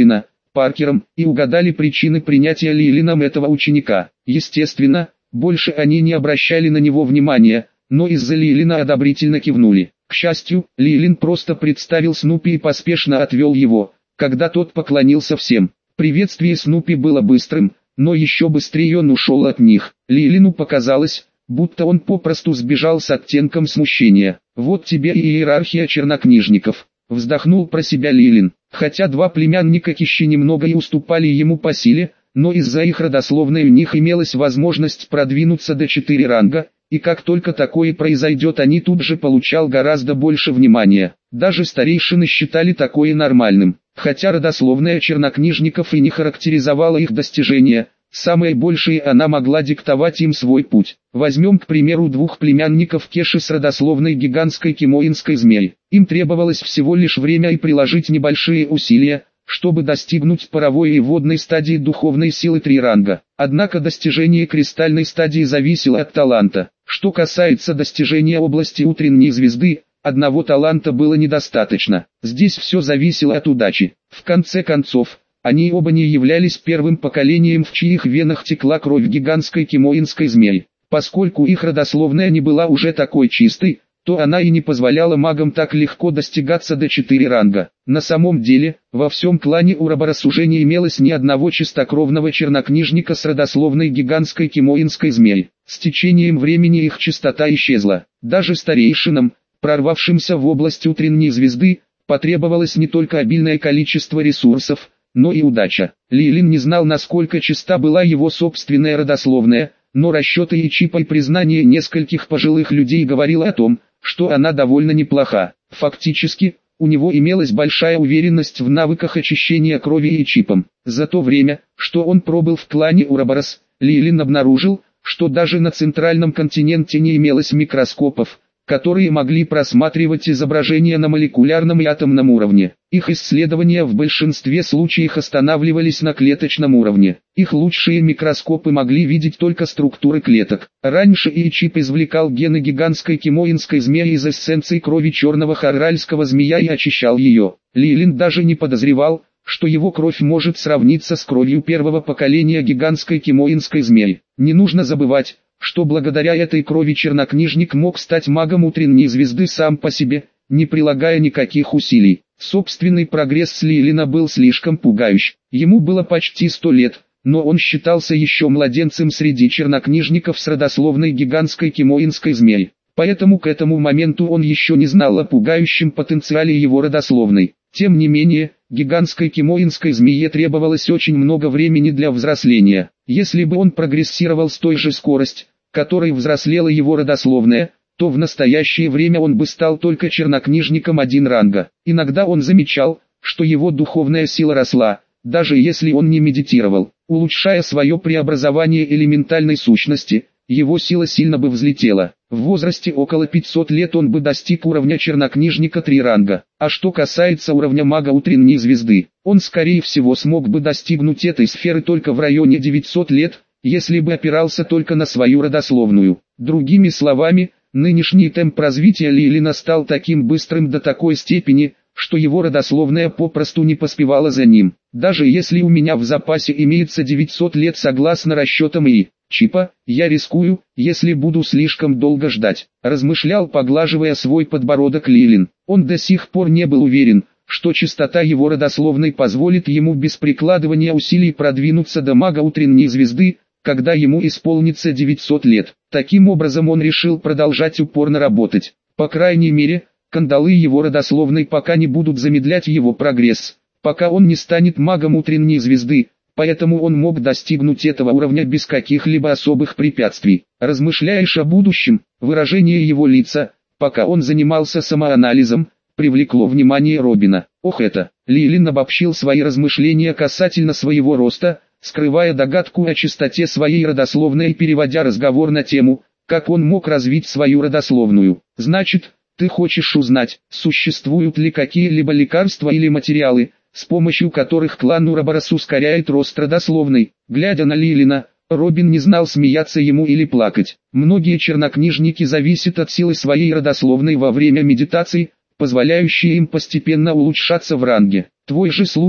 Паркером, и угадали причины принятия Лилином этого ученика. Естественно, больше они не обращали на него внимания, но из-за Лилина одобрительно кивнули. К счастью, Лилин просто представил Снупи и поспешно отвел его, когда тот поклонился всем. Приветствие Снупи было быстрым, но еще быстрее он ушел от них. Лилину показалось, будто он попросту сбежал с оттенком смущения. «Вот тебе и иерархия чернокнижников», — вздохнул про себя Лилин. Хотя два племянника Кищи немного и уступали ему по силе, но из-за их родословной у них имелась возможность продвинуться до 4 ранга, и как только такое произойдет, они тут же получал гораздо больше внимания. Даже старейшины считали такое нормальным. Хотя родословная чернокнижников и не характеризовала их достижения, самое большее она могла диктовать им свой путь. Возьмем, к примеру, двух племянников Кеши с родословной гигантской кимоинской змеи. Им требовалось всего лишь время и приложить небольшие усилия, чтобы достигнуть паровой и водной стадии духовной силы 3 ранга. Однако достижение кристальной стадии зависело от таланта. Что касается достижения области утренней звезды, одного таланта было недостаточно. Здесь все зависело от удачи. В конце концов, они оба не являлись первым поколением, в чьих венах текла кровь гигантской кимоинской змеи. Поскольку их родословная не была уже такой чистой, то она и не позволяла магам так легко достигаться до 4 ранга. На самом деле, во всем клане Ураборос уже не имелось ни одного чистокровного чернокнижника с родословной гигантской кимоинской змеей. С течением времени их чистота исчезла. Даже старейшинам, прорвавшимся в область утренней звезды, потребовалось не только обильное количество ресурсов, но и удача. Лилин не знал, насколько чиста была его собственная родословная, но расчеты и чипа и признание нескольких пожилых людей говорило о том, что она довольно неплоха. Фактически, у него имелась большая уверенность в навыках очищения крови и чипом. За то время, что он пробыл в клане Ураборос, Лилин обнаружил, что даже на центральном континенте не имелось микроскопов, которые могли просматривать изображения на молекулярном и атомном уровне. Их исследования в большинстве случаев останавливались на клеточном уровне. Их лучшие микроскопы могли видеть только структуры клеток. Раньше Ичип извлекал гены гигантской кимоинской змеи из эссенции крови черного хорральского змея и очищал ее. Лилин даже не подозревал, что его кровь может сравниться с кровью первого поколения гигантской кимоинской змеи. Не нужно забывать, что благодаря этой крови чернокнижник мог стать магом утренней звезды сам по себе, не прилагая никаких усилий. Собственный прогресс Лилина был слишком пугающий. Ему было почти 100 лет, но он считался еще младенцем среди чернокнижников с родословной гигантской кимоинской змеи. Поэтому к этому моменту он еще не знал о пугающем потенциале его родословной. Тем не менее, гигантской кимоинской змее требовалось очень много времени для взросления. Если бы он прогрессировал с той же скоростью, которой взрослела его родословная, то в настоящее время он бы стал только чернокнижником 1 ранга. Иногда он замечал, что его духовная сила росла, даже если он не медитировал. Улучшая свое преобразование элементальной сущности, его сила сильно бы взлетела. В возрасте около 500 лет он бы достиг уровня чернокнижника 3 ранга. А что касается уровня мага утренней звезды, он скорее всего смог бы достигнуть этой сферы только в районе 900 лет, если бы опирался только на свою родословную. Другими словами, нынешний темп развития Лилина стал таким быстрым до такой степени, что его родословная попросту не поспевала за ним. Даже если у меня в запасе имеется 900 лет согласно расчетам Чипа, я рискую, если буду слишком долго ждать, размышлял, поглаживая свой подбородок Лилин. Он до сих пор не был уверен, что чистота его родословной позволит ему без прикладывания усилий продвинуться до мага утренней звезды, когда ему исполнится 900 лет. Таким образом он решил продолжать упорно работать. По крайней мере, кандалы его родословной пока не будут замедлять его прогресс, пока он не станет магом утренней звезды. Поэтому он мог достигнуть этого уровня без каких-либо особых препятствий. Размышляешь о будущем, выражение его лица, пока он занимался самоанализом, привлекло внимание Робина. Ох это! Лилин обобщил свои размышления касательно своего роста, скрывая догадку о чистоте своей родословной и переводя разговор на тему, как он мог развить свою родословную. Значит, ты хочешь узнать, существуют ли какие-либо лекарства или материалы, с помощью которых клан Ураборос ускоряет рост родословной. Глядя на Лилина, Робин не знал, смеяться ему или плакать. Многие чернокнижники зависят от силы своей родословной во время медитаций, позволяющей им постепенно улучшаться в ранге. Твой же случай,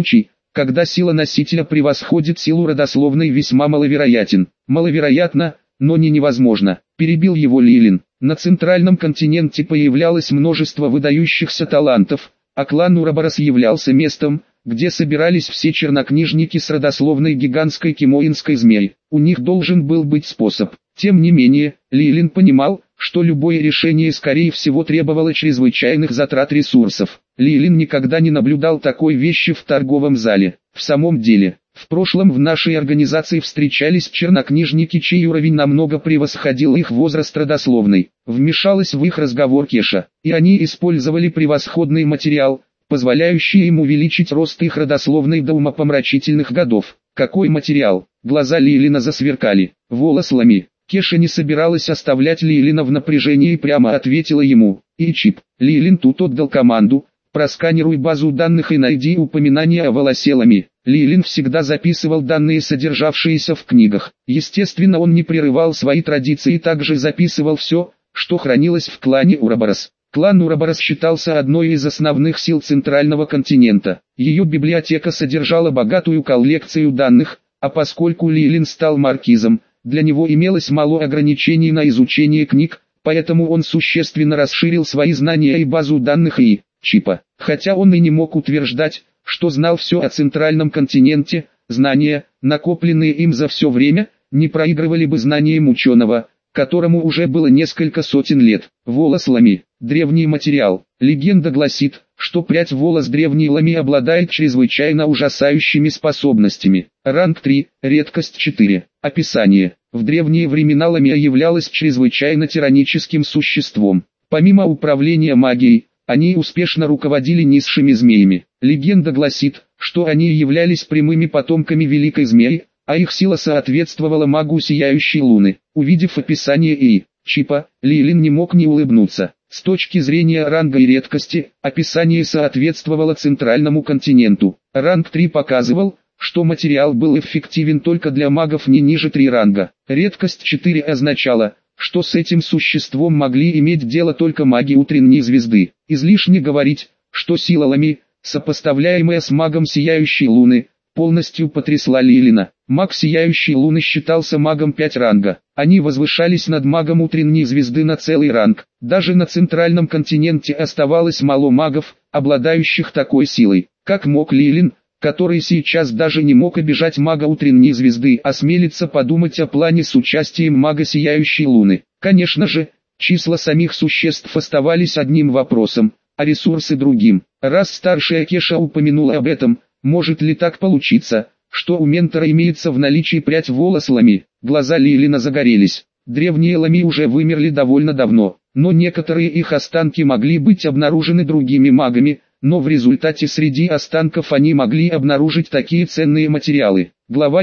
когда сила носителя превосходит силу родословной, весьма маловероятен. Маловероятно, но не невозможно, перебил его Лилин. На центральном континенте появлялось множество выдающихся талантов, а клан Ураборос являлся местом, где собирались все чернокнижники с родословной гигантской кимоинской змеи. У них должен был быть способ. Тем не менее, Лилин понимал, что любое решение скорее всего требовало чрезвычайных затрат ресурсов. Лилин никогда не наблюдал такой вещи в торговом зале. В самом деле, в прошлом в нашей организации встречались чернокнижники, чей уровень намного превосходил их возраст родословный. Вмешалась в их разговор Кеша, и они использовали превосходный материал, позволяющий им увеличить рост их родословной до умопомрачительных годов. Какой материал? Глаза Лилина засверкали. Волос Лами. Кеша не собиралась оставлять Лилина в напряжении и прямо ответила ему: «И чип». Лилин тут отдал команду: «Просканируй базу данных и найди упоминания о волосе Лами». Лилин всегда записывал данные, содержавшиеся в книгах. Естественно, он не прерывал свои традиции и также записывал все, что хранилось в клане Ураборос. Клан Ураборос считался одной из основных сил Центрального континента. Ее библиотека содержала богатую коллекцию данных, а поскольку Лилин стал маркизом, для него имелось мало ограничений на изучение книг, поэтому он существенно расширил свои знания и базу данных и чипа. Хотя он и не мог утверждать, что знал все о Центральном континенте, знания, накопленные им за все время, не проигрывали бы знаниям ученого, которому уже было несколько сотен лет. Волос Лами. Древний материал. Легенда гласит, что прядь волос древней Лами обладает чрезвычайно ужасающими способностями. Ранг 3, редкость 4. Описание. В древние времена Ламия являлась чрезвычайно тираническим существом. Помимо управления магией, они успешно руководили низшими змеями. Легенда гласит, что они являлись прямыми потомками Великой Змеи, а их сила соответствовала магу Сияющей Луны. Увидев описание и чипа, Лилин не мог не улыбнуться. С точки зрения ранга и редкости, описание соответствовало Центральному континенту. Ранг 3 показывал, что материал был эффективен только для магов не ниже 3 ранга. Редкость 4 означала, что с этим существом могли иметь дело только маги утренней звезды. Излишне говорить, что сила Лами, сопоставляемая с магом Сияющей Луны, полностью потрясла Лилина. Маг Сияющей Луны считался магом 5 ранга. Они возвышались над магом утренней звезды на целый ранг. Даже на Центральном континенте оставалось мало магов, обладающих такой силой. Как мог Лилин, который сейчас даже не мог обижать мага утренней звезды, осмелиться подумать о плане с участием мага Сияющей Луны? Конечно же, числа самих существ оставались одним вопросом, а ресурсы другим. Раз старшая Кеша упомянула об этом, может ли так получиться, что у ментора имеется в наличии прядь волос Лами? Глаза Лилина загорелись. Древние Лами уже вымерли довольно давно, но некоторые их останки могли быть обнаружены другими магами, но в результате среди останков они могли обнаружить такие ценные материалы. Глава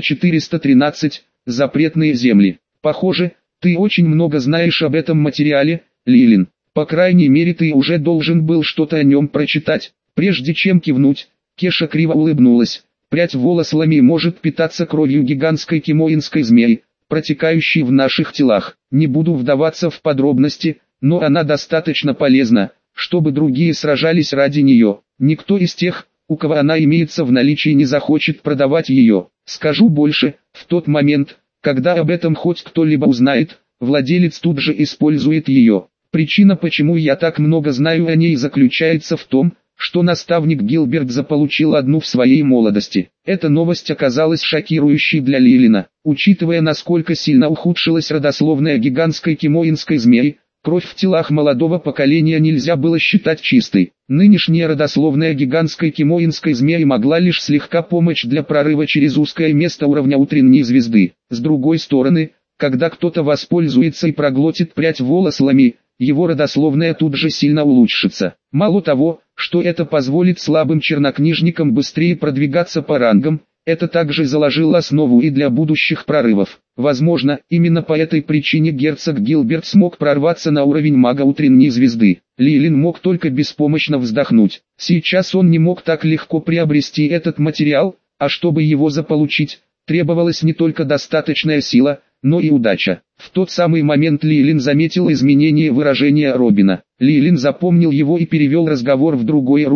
413. Запретные земли. Похоже, ты очень много знаешь об этом материале, Лилин. По крайней мере, ты уже должен был что-то о нем прочитать. Прежде чем кивнуть, Кеша криво улыбнулась. Прядь волос Лами может питаться кровью гигантской кимоинской змеи, протекающей в наших телах. Не буду вдаваться в подробности, но она достаточно полезна, чтобы другие сражались ради нее. Никто из тех, у кого она имеется в наличии, не захочет продавать ее. Скажу больше, в тот момент, когда об этом хоть кто-либо узнает, владелец тут же использует ее. Причина, почему я так много знаю о ней, заключается в том, что наставник Гилберт заполучил одну в своей молодости. Эта новость оказалась шокирующей для Лилина. Учитывая, насколько сильно ухудшилась родословная гигантской кимоинской змеи, кровь в телах молодого поколения нельзя было считать чистой. Нынешняя родословная гигантской кимоинской змеи могла лишь слегка помочь для прорыва через узкое место уровня утренней звезды. С другой стороны, когда кто-то воспользуется и проглотит прядь волос Лами, его родословная тут же сильно улучшится. Мало того, что это позволит слабым чернокнижникам быстрее продвигаться по рангам, это также заложило основу и для будущих прорывов. Возможно, именно по этой причине герцог Гилберт смог прорваться на уровень мага утренней звезды. Лилин мог только беспомощно вздохнуть. Сейчас он не мог так легко приобрести этот материал, а чтобы его заполучить, требовалась не только достаточная сила, но и удача. В тот самый момент Лилин заметил изменение выражения Робина. Лилин запомнил его и перевел разговор в другое русло.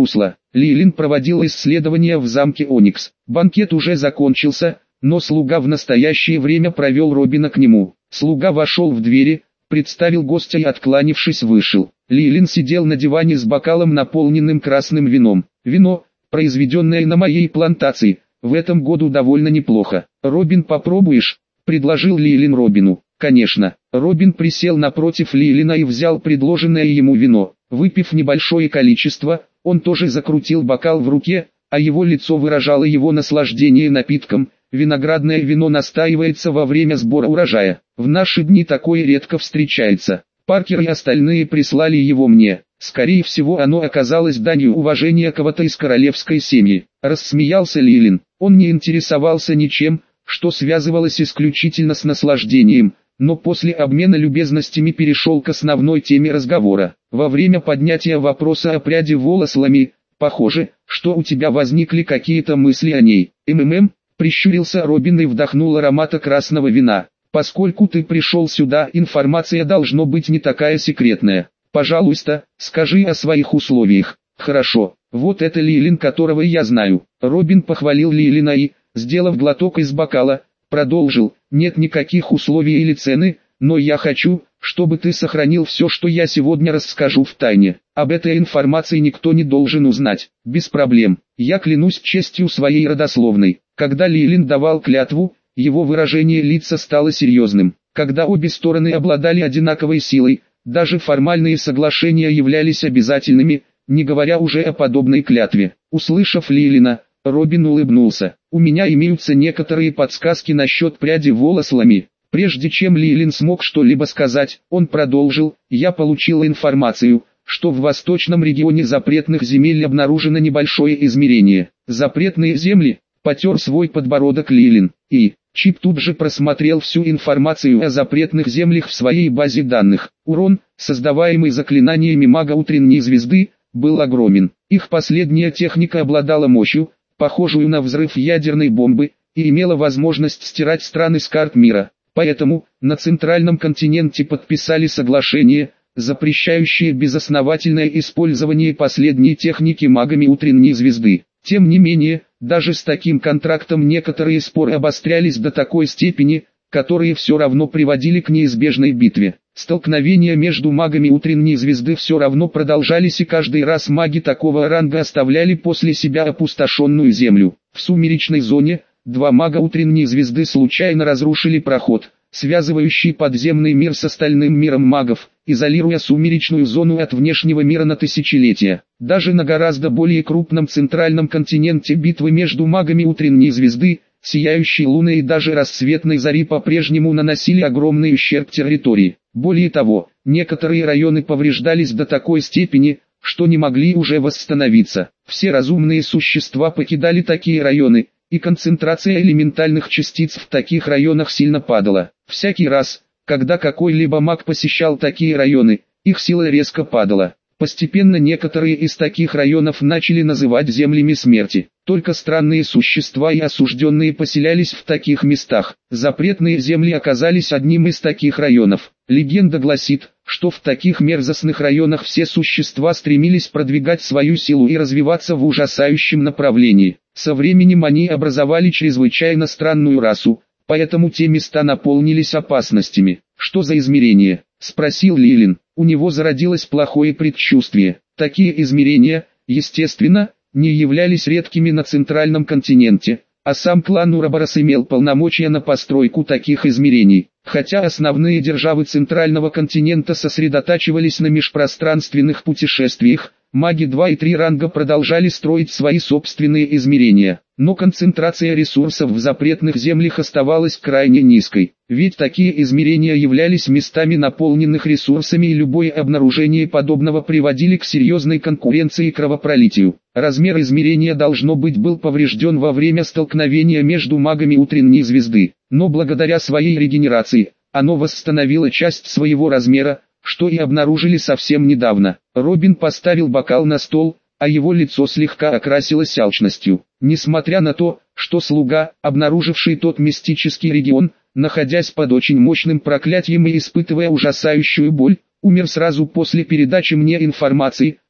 Лилин проводил исследования в замке Оникс. Банкет уже закончился, но слуга в настоящее время провел Робина к нему. Слуга вошел в двери, представил гостя и, откланившись, вышел. Лилин сидел на диване с бокалом, наполненным красным вином. Вино, произведенное на моей плантации, в этом году довольно неплохо. «Робин, попробуешь?» – предложил Лилин Робину. «Конечно». Робин присел напротив Лилина и взял предложенное ему вино. Выпив небольшое количество, он тоже закрутил бокал в руке, а его лицо выражало его наслаждение напитком. Виноградное вино настаивается во время сбора урожая. В наши дни такое редко встречается. Паркер и остальные прислали его мне. Скорее всего, оно оказалось данью уважения кого-то из королевской семьи. Рассмеялся Лилин. Он не интересовался ничем, что связывалось исключительно с наслаждением, но после обмена любезностями перешел к основной теме разговора. Во время поднятия вопроса о пряди волос Лами, похоже, что у тебя возникли какие-то мысли о ней. Прищурился Робин и вдохнул аромата красного вина. Поскольку ты пришел сюда, информация должно быть не такая секретная. Пожалуйста, скажи о своих условиях. Хорошо, вот это Лилин, которого я знаю. Робин похвалил Лилина и, сделав глоток из бокала, продолжил: нет никаких условий или цены, но я хочу, чтобы ты сохранил все, что я сегодня расскажу в тайне. Об этой информации никто не должен узнать. Без проблем. Я клянусь честью своей родословной. Когда Лилин давал клятву, его выражение лица стало серьезным. Когда обе стороны обладали одинаковой силой, даже формальные соглашения являлись обязательными, не говоря уже о подобной клятве. Услышав Лилина, Робин улыбнулся. У меня имеются некоторые подсказки насчет пряди волос Лами. Прежде чем Лилин смог что-либо сказать, он продолжил: я получил информацию, что в восточном регионе запретных земель обнаружено небольшое измерение. Запретные земли? Потер свой подбородок Лилин. И Чип тут же просмотрел всю информацию о запретных землях в своей базе данных. Урон, создаваемый заклинаниями мага утренней звезды, был огромен. Их последняя техника обладала мощью, похожую на взрыв ядерной бомбы, и имела возможность стирать страны с карт мира. Поэтому на центральном континенте подписали соглашение, запрещающее безосновательное использование последней техники магами утренней звезды. Тем не менее, даже с таким контрактом некоторые споры обострялись до такой степени, которые все равно приводили к неизбежной битве. Столкновения между магами утренней звезды все равно продолжались, и каждый раз маги такого ранга оставляли после себя опустошенную землю. В сумеречной зоне два мага утренней звезды случайно разрушили проход, связывающий подземный мир с остальным миром магов, изолируя сумеречную зону от внешнего мира на тысячелетия. Даже на гораздо более крупном центральном континенте битвы между магами утренней звезды, сияющей луны и даже рассветной зари по-прежнему наносили огромный ущерб территории. Более того, некоторые районы повреждались до такой степени, что не могли уже восстановиться. Все разумные существа покидали такие районы, и концентрация элементальных частиц в таких районах сильно падала. Всякий раз, когда какой-либо маг посещал такие районы, их сила резко падала. Постепенно некоторые из таких районов начали называть землями смерти. Только странные существа и осужденные поселялись в таких местах. Запретные земли оказались одним из таких районов. Легенда гласит, что в таких мерзостных районах все существа стремились продвигать свою силу и развиваться в ужасающем направлении. Со временем они образовали чрезвычайно странную расу, поэтому те места наполнились опасностями. «Что за измерение?» – спросил Лилин. У него зародилось плохое предчувствие. Такие измерения, естественно, не являлись редкими на центральном континенте, а сам клан Ураборос имел полномочия на постройку таких измерений. Хотя основные державы центрального континента сосредотачивались на межпространственных путешествиях, маги 2 и 3 ранга продолжали строить свои собственные измерения. Но концентрация ресурсов в запретных землях оставалась крайне низкой, ведь такие измерения являлись местами наполненных ресурсами, и любое обнаружение подобного приводили к серьезной конкуренции и кровопролитию. Размер измерения должно быть был поврежден во время столкновения между магами утренней звезды, но благодаря своей регенерации, оно восстановило часть своего размера, что и обнаружили совсем недавно. Робин поставил бокал на стол, а его лицо слегка окрасилось алчностью. Несмотря на то, что слуга, обнаруживший тот мистический регион, находясь под очень мощным проклятием и испытывая ужасающую боль, умер сразу после передачи мне информации,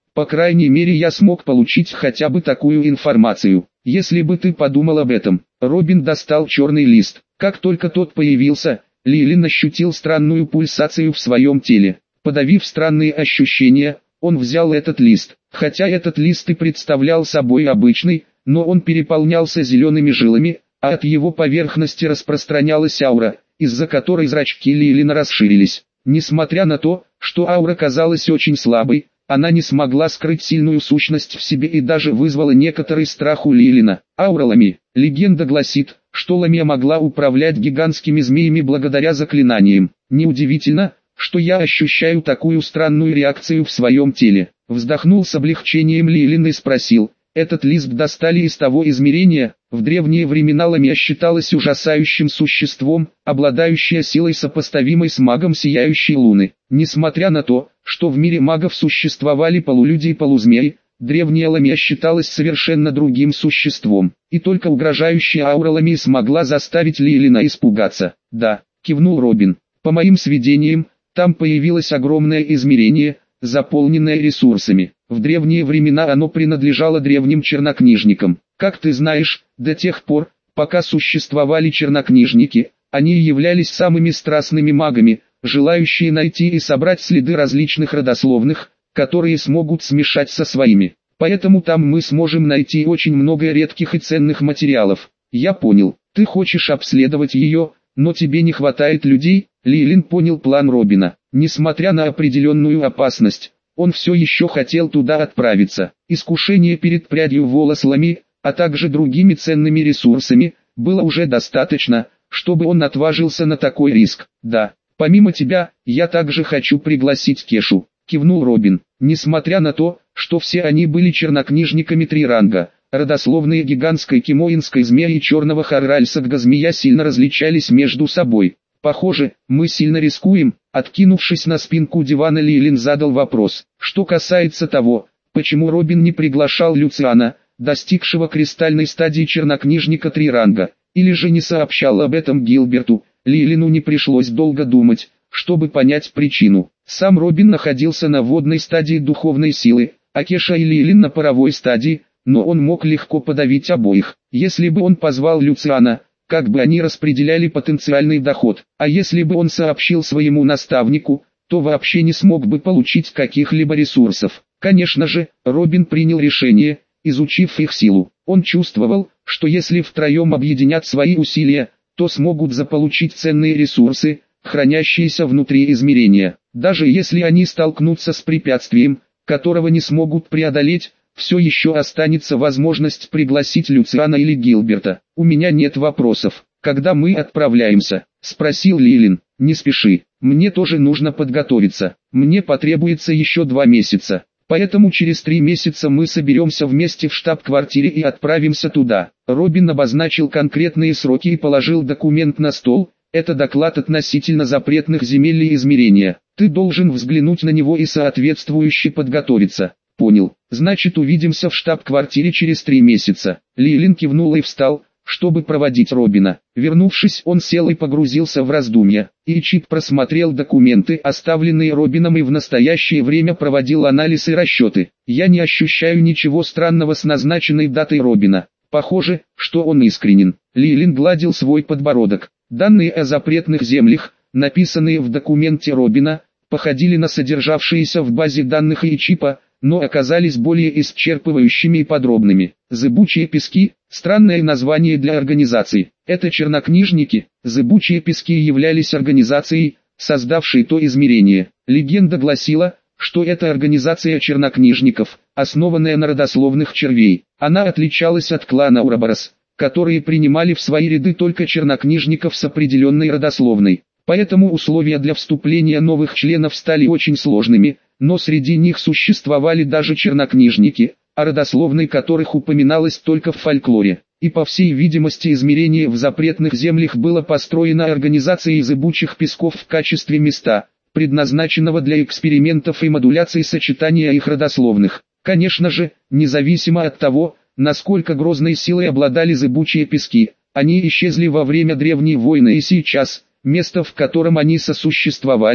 По крайней мере я смог получить хотя бы такую информацию. Если бы ты подумал об этом. Робин достал черный лист. Как только тот появился, Лилин ощутил странную пульсацию в своем теле. Подавив странные ощущения, он взял этот лист. Хотя этот лист и представлял собой обычный, но он переполнялся зелеными жилами, а от его поверхности распространялась аура, из-за которой зрачки Лилина расширились. Несмотря на то, что аура казалась очень слабой, она не смогла скрыть сильную сущность в себе и даже вызвала некоторый страх у Лилина. Аура Ламии. Легенда гласит, что Ламия могла управлять гигантскими змеями благодаря заклинаниям. Неудивительно, что я ощущаю такую странную реакцию в своем теле. Вздохнул с облегчением Лилин и спросил: этот лист достали из того измерения? В древние времена Ламия считалась ужасающим существом, обладающее силой сопоставимой с магом Сияющей Луны. Несмотря на то, что в мире магов существовали полулюди и полузмеи, древняя Ламия считалась совершенно другим существом, и только угрожающая аура Ламии смогла заставить Лилина испугаться. «Да», — кивнул Робин, — «по моим сведениям, там появилось огромное измерение, заполненное ресурсами. В древние времена оно принадлежало древним чернокнижникам. Как ты знаешь, до тех пор, пока существовали чернокнижники, они являлись самыми страстными магами, желающие найти и собрать следы различных родословных, которые смогут смешать со своими. Поэтому там мы сможем найти очень много редких и ценных материалов. Я понял, ты хочешь обследовать ее, но тебе не хватает людей. Лилин понял план Робина. Несмотря на определенную опасность, он все еще хотел туда отправиться. Искушение перед прядью волос Ламии, а также другими ценными ресурсами, было уже достаточно, чтобы он отважился на такой риск. «Да, помимо тебя, я также хочу пригласить Кешу», — кивнул Робин. Несмотря на то, что все они были чернокнижниками 3 ранга, родословные гигантской кимоинской змеи и черного харральсагга змея сильно различались между собой. «Похоже, мы сильно рискуем», — откинувшись на спинку дивана, Лилин задал вопрос. Что касается того, почему Робин не приглашал Люциана, достигшего кристальной стадии чернокнижника 3 ранга, или же не сообщал об этом Гилберту, Лилину не пришлось долго думать, чтобы понять причину. Сам Робин находился на водной стадии духовной силы, а Кеша и Лилин на паровой стадии, но он мог легко подавить обоих. Если бы он позвал Люциана, как бы они распределяли потенциальный доход, а если бы он сообщил своему наставнику, то вообще не смог бы получить каких-либо ресурсов. Конечно же, Робин принял решение, изучив их силу. Он чувствовал, что если втроем объединят свои усилия, то смогут заполучить ценные ресурсы, хранящиеся внутри измерения. Даже если они столкнутся с препятствием, которого не смогут преодолеть, все еще останется возможность пригласить Люциана или Гилберта. «У меня нет вопросов. Когда мы отправляемся?» — спросил Лилин. «Не спеши. Мне тоже нужно подготовиться. Мне потребуется еще 2 месяца. Поэтому через 3 месяца мы соберемся вместе в штаб-квартире и отправимся туда». Робин обозначил конкретные сроки и положил документ на стол. «Это доклад относительно запретных земель и измерения. Ты должен взглянуть на него и соответствующе подготовиться». «Понял. Значит, увидимся в штаб-квартире через 3 месяца». Лилин кивнул и встал, чтобы проводить Робина. Вернувшись, он сел и погрузился в раздумья. Чип просмотрел документы, оставленные Робином, и в настоящее время проводил анализ и расчеты. «Я не ощущаю ничего странного с назначенной датой Робина. Похоже, что он искренен». Лилин гладил свой подбородок. Данные о запретных землях, написанные в документе Робина, походили на содержавшиеся в базе данных Чипа, но оказались более исчерпывающими и подробными. Зыбучие пески – странное название для организации. Это чернокнижники. Зыбучие пески являлись организацией, создавшей то измерение. Легенда гласила, что это организация чернокнижников, основанная на родословных червей. Она отличалась от клана Ураборос, которые принимали в свои ряды только чернокнижников с определенной родословной. Поэтому условия для вступления новых членов стали очень сложными, но среди них существовали даже чернокнижники, о родословной которых упоминалось только в фольклоре. И по всей видимости измерение в запретных землях было построено организацией зыбучих песков в качестве места, предназначенного для экспериментов и модуляции сочетания их родословных. Конечно же, независимо от того, насколько грозной силой обладали зыбучие пески, они исчезли во время древней войны, и сейчас место, в котором они сосуществовали,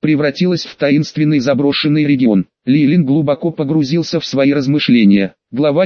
превратилась в таинственный заброшенный регион. Лилин глубоко погрузился в свои размышления. Глава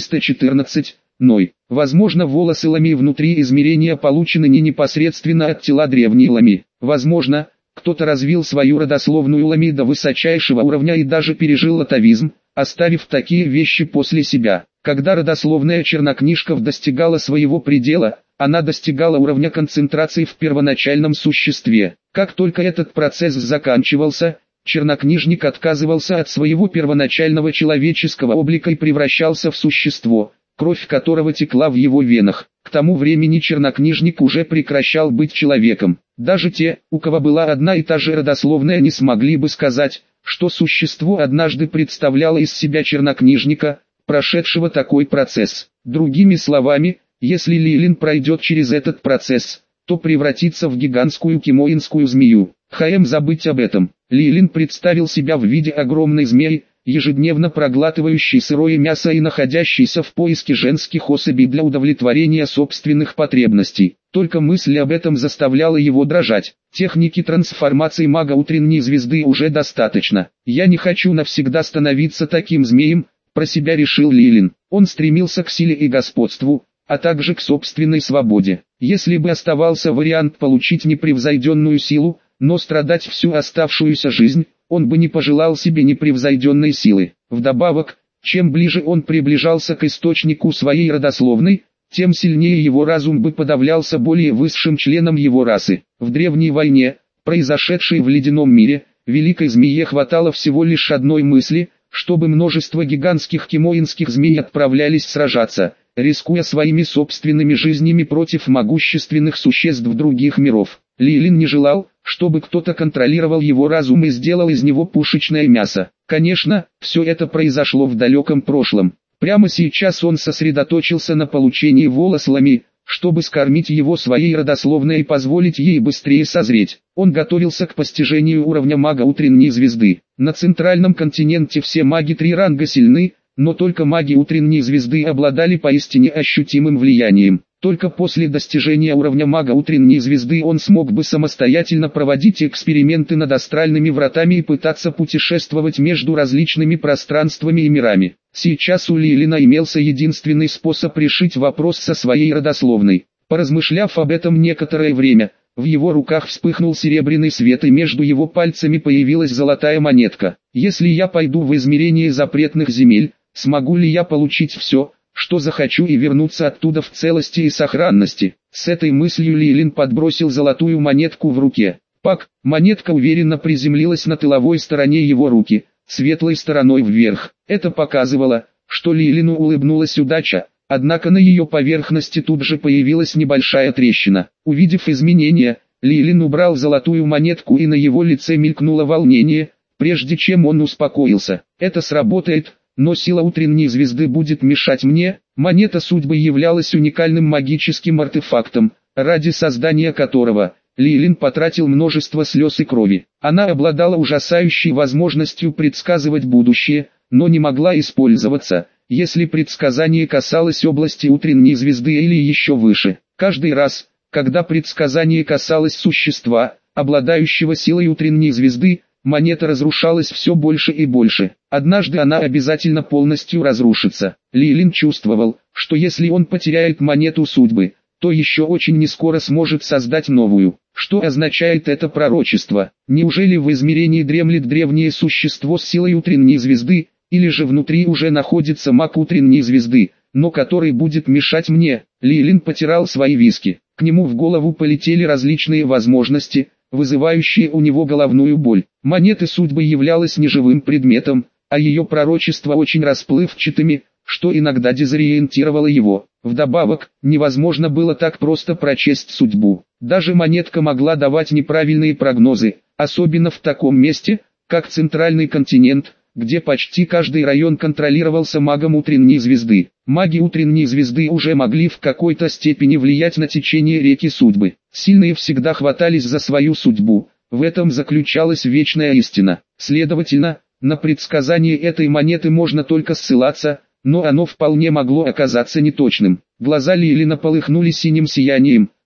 414. Ной. Возможно, волосы Ламии внутри измерения получены не непосредственно от тела древней Ламии. Возможно, кто-то развил свою родословную Ламии до высочайшего уровня и даже пережил атавизм, оставив такие вещи после себя. Когда родословная чернокнижков достигала своего предела, она достигала уровня концентрации в первоначальном существе. Как только этот процесс заканчивался, чернокнижник отказывался от своего первоначального человеческого облика и превращался в существо, кровь которого текла в его венах. К тому времени чернокнижник уже прекращал быть человеком. Даже те, у кого была одна и та же родословная, не смогли бы сказать, что существо однажды представляло из себя чернокнижника, прошедшего такой процесс. Другими словами, если Лилин пройдет через этот процесс, то превратится в гигантскую кимоинскую змею. Хаем забыть об этом. Лилин представил себя в виде огромной змеи, ежедневно проглатывающей сырое мясо и находящейся в поиске женских особей для удовлетворения собственных потребностей. Только мысль об этом заставляла его дрожать. Техники трансформации мага утренней звезды уже достаточно. «Я не хочу навсегда становиться таким змеем», про себя решил Лилин. Он стремился к силе и господству, а также к собственной свободе. Если бы оставался вариант получить непревзойденную силу, но страдать всю оставшуюся жизнь, он бы не пожелал себе непревзойденной силы. Вдобавок, чем ближе он приближался к источнику своей родословной, тем сильнее его разум бы подавлялся более высшим членом его расы. В древней войне, произошедшей в ледяном мире, великой змее хватало всего лишь одной мысли, чтобы множество гигантских кимоинских змей отправлялись сражаться, рискуя своими собственными жизнями против могущественных существ других миров. Лилин не желал, чтобы кто-то контролировал его разум и сделал из него пушечное мясо. Конечно, все это произошло в далеком прошлом. Прямо сейчас он сосредоточился на получении волос Ламии, чтобы скормить его своей родословной и позволить ей быстрее созреть. Он готовился к постижению уровня мага утренней звезды. На центральном континенте все маги 3 ранга сильны, но только маги утренней звезды обладали поистине ощутимым влиянием. Только после достижения уровня мага утренней звезды он смог бы самостоятельно проводить эксперименты над астральными вратами и пытаться путешествовать между различными пространствами и мирами. Сейчас у Лилина имелся единственный способ решить вопрос со своей родословной. Поразмышляв об этом некоторое время, в его руках вспыхнул серебряный свет и между его пальцами появилась золотая монетка. «Если я пойду в измерение запретных земель, смогу ли я получить все, что захочу, и вернуться оттуда в целости и сохранности?» С этой мыслью Лилин подбросил золотую монетку в руке. Пак, монетка уверенно приземлилась на тыловой стороне его руки, светлой стороной вверх. Это показывало, что Лилину улыбнулась удача, однако на ее поверхности тут же появилась небольшая трещина. Увидев изменения, Лилин убрал золотую монетку, и на его лице мелькнуло волнение, прежде чем он успокоился. «Это сработает, но сила утренней звезды будет мешать мне». Монета судьбы являлась уникальным магическим артефактом, ради создания которого Лилин потратил множество слез и крови. Она обладала ужасающей возможностью предсказывать будущее, но не могла использоваться, если предсказание касалось области утренней звезды или еще выше. Каждый раз, когда предсказание касалось существа, обладающего силой утренней звезды, монета разрушалась все больше и больше. Однажды она обязательно полностью разрушится. Лилин чувствовал, что если он потеряет монету судьбы, то еще очень нескоро сможет создать новую. Что означает это пророчество? Неужели в измерении дремлет древнее существо с силой утренней звезды, или же внутри уже находится маг утренней звезды, но который будет мешать мне? Лилин потирал свои виски. К нему в голову полетели различные возможности, вызывающие у него головную боль. Монета судьбы являлась неживым предметом, а ее пророчества очень расплывчатыми, что иногда дезориентировало его. Вдобавок, невозможно было так просто прочесть судьбу. Даже монетка могла давать неправильные прогнозы, особенно в таком месте, как центральный континент, где почти каждый район контролировался магом утренней звезды. Маги утренней звезды уже могли в какой-то степени влиять на течение реки судьбы. Сильные всегда хватались за свою судьбу, в этом заключалась вечная истина. Следовательно, на предсказание этой монеты можно только ссылаться, но оно вполне могло оказаться неточным. Глаза Лилина полыхнули синим сиянием,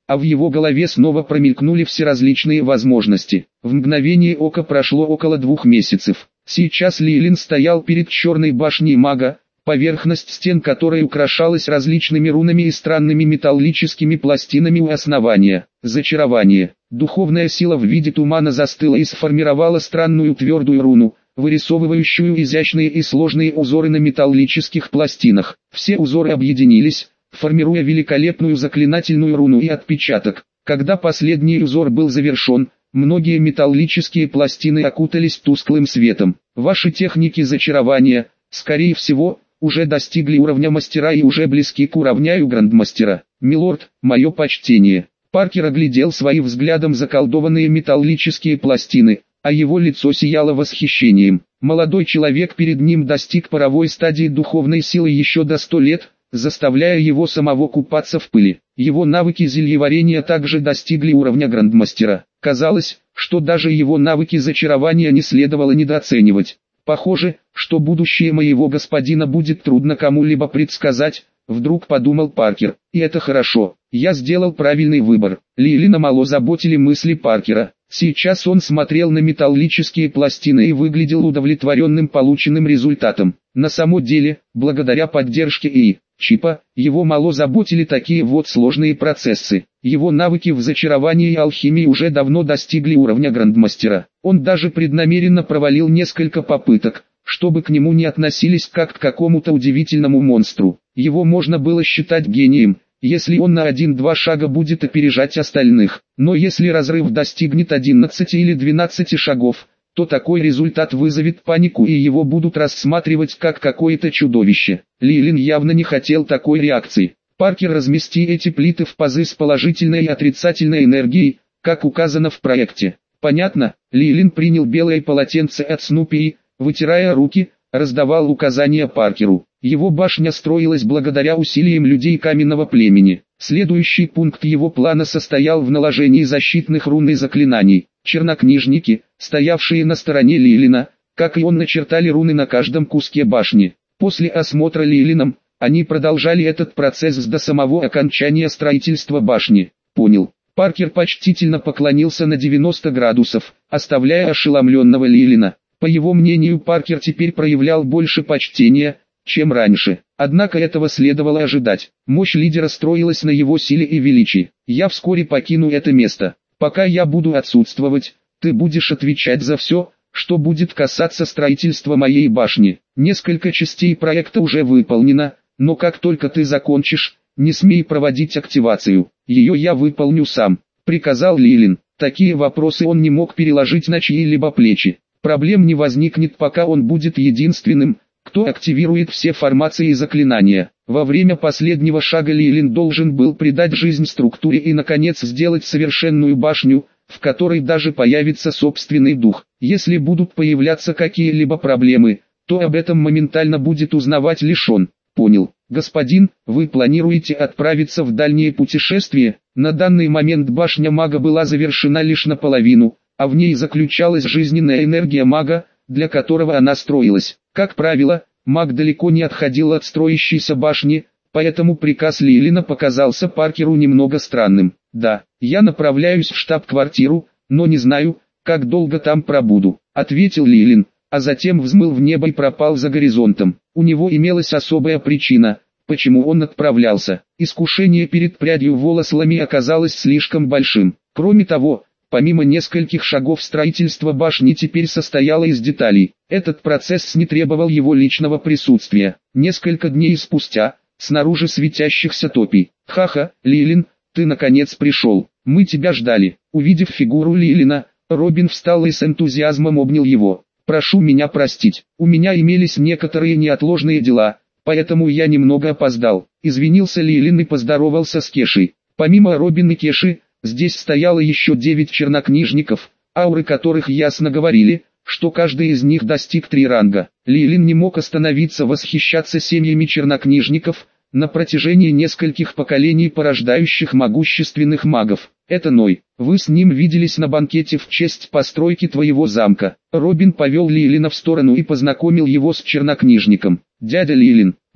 а в его голове снова промелькнули всеразличные возможности. В мгновение ока прошло около 2 месяцев. Сейчас Лилин стоял перед черной башней мага, поверхность стен которой украшалась различными рунами и странными металлическими пластинами у основания. Зачарование. Духовная сила в виде тумана застыла и сформировала странную твердую руну, вырисовывающую изящные и сложные узоры на металлических пластинах. Все узоры объединились, формируя великолепную заклинательную руну и отпечаток. Когда последний узор был завершен, многие металлические пластины окутались тусклым светом. Ваши техники зачарования, скорее всего, уже достигли уровня мастера и уже близки к уровню грандмастера. Милорд, мое почтение. Паркер оглядел своим взглядом заколдованные металлические пластины, а его лицо сияло восхищением. Молодой человек перед ним достиг паровой стадии духовной силы еще до 100 лет, заставляя его самого купаться в пыли. Его навыки зельеварения также достигли уровня грандмастера. Казалось, что даже его навыки зачарования не следовало недооценивать. Похоже, что будущее моего господина будет трудно кому-либо предсказать, вдруг подумал Паркер. И это хорошо, я сделал правильный выбор. Лилина мало заботили мысли Паркера. Сейчас он смотрел на металлические пластины и выглядел удовлетворенным полученным результатом. На самом деле, благодаря поддержке Чипа, его мало заботили такие вот сложные процессы. Его навыки в зачаровании и алхимии уже давно достигли уровня грандмастера. Он даже преднамеренно провалил несколько попыток, чтобы к нему не относились как к какому-то удивительному монстру. Его можно было считать гением, если он на 1-2 шага будет опережать остальных. Но если разрыв достигнет 11 или 12 шагов, то такой результат вызовет панику и его будут рассматривать как какое-то чудовище. Лилин явно не хотел такой реакции. Паркер, размести эти плиты в пазы с положительной и отрицательной энергией, как указано в проекте. Понятно, Лилин принял белое полотенце от Снупи и, вытирая руки, раздавал указания Паркеру. Его башня строилась благодаря усилиям людей каменного племени. Следующий пункт его плана состоял в наложении защитных рун и заклинаний. Чернокнижники, стоявшие на стороне Лилина, как и он, начертали руны на каждом куске башни. После осмотра Лилином, они продолжали этот процесс до самого окончания строительства башни. Понял. Паркер почтительно поклонился на 90 градусов, оставляя ошеломленного Лилина. По его мнению, Паркер теперь проявлял больше почтения, чем раньше. Однако этого следовало ожидать. Мощь лидера строилась на его силе и величии. Я вскоре покину это место. Пока я буду отсутствовать, ты будешь отвечать за все, что будет касаться строительства моей башни. Несколько частей проекта уже выполнено, но как только ты закончишь, не смей проводить активацию. Ее я выполню сам, приказал Лилин. Такие вопросы он не мог переложить на чьи-либо плечи. Проблем не возникнет, пока он будет единственным, кто активирует все формации и заклинания. Во время последнего шага Лилин должен был придать жизнь структуре и наконец сделать совершенную башню, в которой даже появится собственный дух. Если будут появляться какие-либо проблемы, то об этом моментально будет узнавать лишь он. Понял. Господин, вы планируете отправиться в дальнее путешествие? На данный момент башня мага была завершена лишь наполовину, а в ней заключалась жизненная энергия мага, для которого она строилась. Как правило, маг далеко не отходил от строящейся башни, поэтому приказ Лилина показался Паркеру немного странным. Да, я направляюсь в штаб-квартиру, но не знаю, как долго там пробуду, ответил Лилин, а затем взмыл в небо и пропал за горизонтом. У него имелась особая причина, почему он отправлялся. Искушение перед прядью волос Лами оказалось слишком большим. Кроме того, помимо нескольких шагов строительства башни теперь состояло из деталей. Этот процесс не требовал его личного присутствия. Несколько дней спустя, снаружи светящихся топий. «Ха-ха, Лилин, ты наконец пришел. Мы тебя ждали». Увидев фигуру Лилина, Робин встал и с энтузиазмом обнял его. «Прошу меня простить, у меня имелись некоторые неотложные дела, поэтому я немного опоздал». Извинился Лилин и поздоровался с Кешей. Помимо Робин и Кеши, здесь стояло еще 9 чернокнижников, ауры которых ясно говорили, что каждый из них достиг 3 ранга. Лилин не мог остановиться восхищаться семьями чернокнижников, на протяжении нескольких поколений порождающих могущественных магов. Это Ной, вы с ним виделись на банкете в честь постройки твоего замка. Робин повел Лилина в сторону и познакомил его с чернокнижником. Дядя Лилин,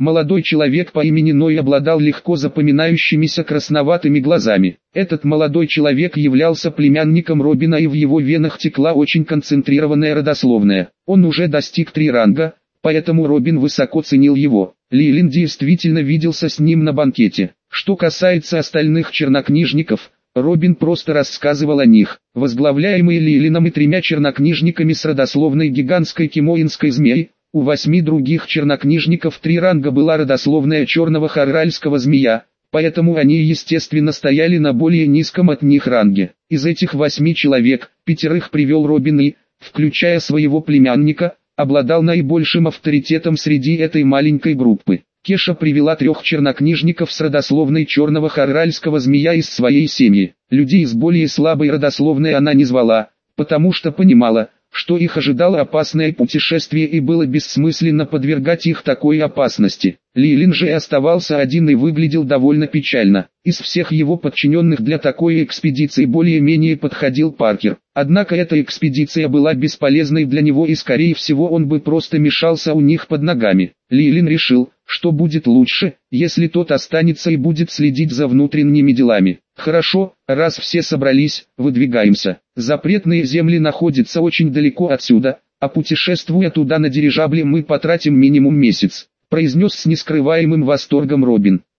Молодой человек по имени Ной обладал легко запоминающимися красноватыми глазами. Этот молодой человек являлся племянником Робина, и в его венах текла очень концентрированная родословная. Он уже достиг 3 ранга, поэтому Робин высоко ценил его. Лейлин действительно виделся с ним на банкете. Что касается остальных чернокнижников, Робин просто рассказывал о них. Возглавляемые Лейлином и 3 чернокнижниками с родословной гигантской кимоинской змеи, у 8 других чернокнижников 3 ранга была родословная черного харральского змея, поэтому они естественно стояли на более низком от них ранге. Из этих 8 человек, 5 привел Робин и, включая своего племянника, обладал наибольшим авторитетом среди этой маленькой группы. Кеша привела 3 чернокнижников с родословной черного харральского змея из своей семьи. Людей с более слабой родословной она не звала, потому что понимала, что их ожидало опасное путешествие и было бессмысленно подвергать их такой опасности. Лейлин же оставался один и выглядел довольно печально. Из всех его подчиненных для такой экспедиции более-менее подходил Паркер. Однако эта экспедиция была бесполезной для него, и скорее всего он бы просто мешался у них под ногами. Лейлин решил, что будет лучше, если тот останется и будет следить за внутренними делами. Хорошо, раз все собрались, выдвигаемся. Запретные земли находятся очень далеко отсюда, а путешествуя туда на дирижабле мы потратим минимум месяц, произнес с нескрываемым восторгом Робин.